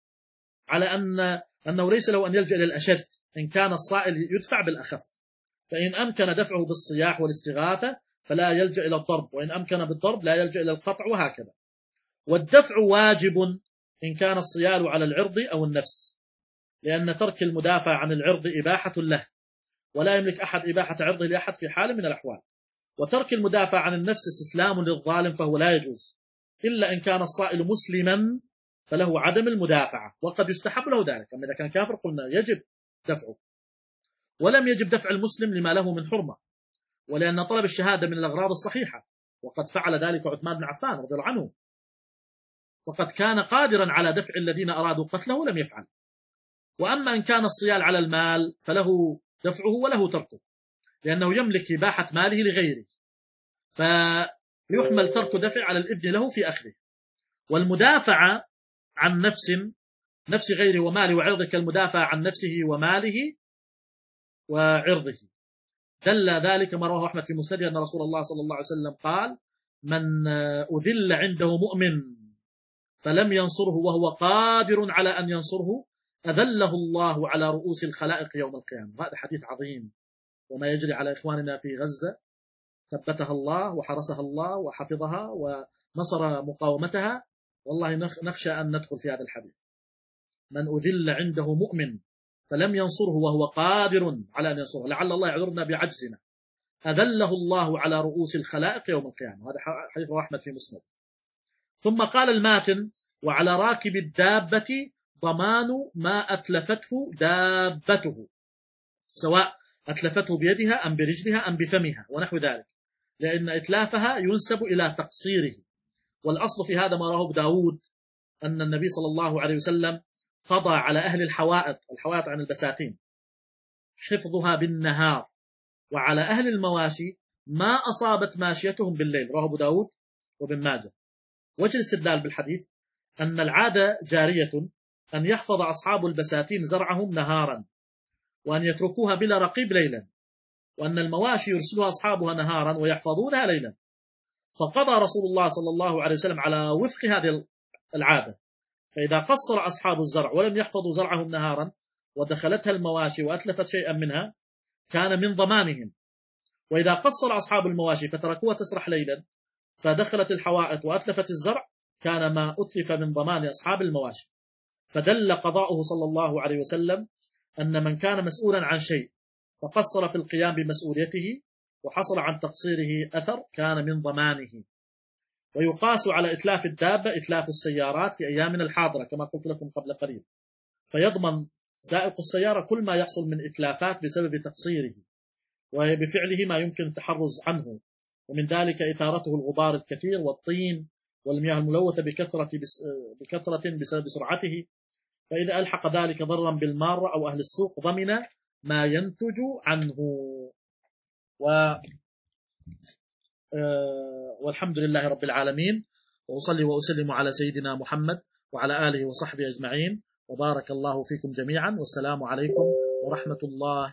على أن أنه ليس له أن يلجأ إلى الأشد إن كان الصائل يدفع بالأخف. فإن أمكن دفعه بالصياح والاستغاثة فلا يلجأ إلى الضرب، وإن أمكن بالضرب لا يلجأ إلى القطع، وهكذا. والدفع واجب إن كان الصيال على العرض أو النفس، لأن ترك المدافع عن العرض إباحة له، ولا يملك أحد إباحة عرضه لأحد في حال من الأحوال. وترك المدافع عن النفس استسلام للظالم فهو لا يجوز، إلا إن كان الصائل مسلما فله عدم المدافعة، وقد يستحب له ذلك. أما إذا كان كافر قلنا يجب دفعه. ولم يجب دفع المسلم لما له من حرمة، ولأن طلب الشهادة من الأغراض الصحيحة، وقد فعل ذلك عثمان بن عفان رضي الله عنه، فقد كان قادرا على دفع الذين أرادوا قتله لم يفعل. وأما إن كان الصيال على المال فله دفعه وله تركه، لأنه يملك إباحة ماله لغيره، فيحمل ترك دفع على الإذن له في أخذه. والمدافعة عن نفس نفس غيره وماله وعرضه كالمدافع عن نفسه وماله وعرضه. دل ذلك ما رواه أحمد في مسنده أن رسول الله صلى الله عليه وسلم قال: من أذل عنده مؤمن فلم ينصره وهو قادر على أن ينصره أذله الله على رؤوس الخلائق يوم القيامة. هذا حديث عظيم، وما يجري على إخواننا في غزة ثبتها الله وحرسها الله وحفظها ونصر مقاومتها. والله نخشى أن ندخل في هذا الحديث. من أذل عنده مؤمن فلم ينصره وهو قادر على أن ينصره، لعل الله يعذرنا بعجزنا، أذله الله على رؤوس الخلائق يوم القيامة. هذا حديث أحمد في مسند. ثم قال الماتن: وعلى راكب الدابة ضمان ما أتلفته دابته، سواء أتلفته بيدها أم برجلها أم بفمها ونحو ذلك، لأن إتلافها ينسب إلى تقصيره. والأصل في هذا ما رواه أبو داود أن النبي صلى الله عليه وسلم قضى على أهل الحوائط، الحوائط عن البساتين، حفظها بالنهار، وعلى أهل المواشي ما أصابت ماشيتهم بالليل. رواه أبو داود وابن ماجه. وجه الاستدلال بالحديث أن العادة جارية أن يحفظ أصحاب البساتين زرعهم نهارا، وأن يتركوها بلا رقيب ليلا، وأن المواشي يرسلها أصحابها نهارا ويحفظونها ليلا. فقضى رسول الله صلى الله عليه وسلم على وفق هذه العادة، فإذا قصر أصحاب الزرع ولم يحفظوا زرعهم نهارا ودخلتها المواشي وأتلفت شيئا منها كان من ضمانهم، وإذا قصر أصحاب المواشي فتركوها تسرح ليلا فدخلت الحوائط وأتلفت الزرع كان ما أتلف من ضمان أصحاب المواشي. فدل قضاؤه صلى الله عليه وسلم أن من كان مسؤولا عن شيء فقصر في القيام بمسؤوليته وحصل عن تقصيره أثر كان من ضمانه. ويقاس على إتلاف الدابة إتلاف السيارات في أيامنا الحاضرة كما قلت لكم قبل قليل، فيضمن سائق السيارة كل ما يحصل من إتلافات بسبب تقصيره وبفعله ما يمكن التحرز عنه، ومن ذلك إثارته الغبار الكثير والطين والمياه الملوثة بكثرة بكثرة بسبب سرعته، فإذا ألحق ذلك ضررا بالمارة أو أهل السوق ضمن ما ينتج عنه. و والحمد لله رب العالمين، وأصلي وأسلم على سيدنا محمد وعلى آله وصحبه أجمعين، وبارك الله فيكم جميعا، والسلام عليكم ورحمة الله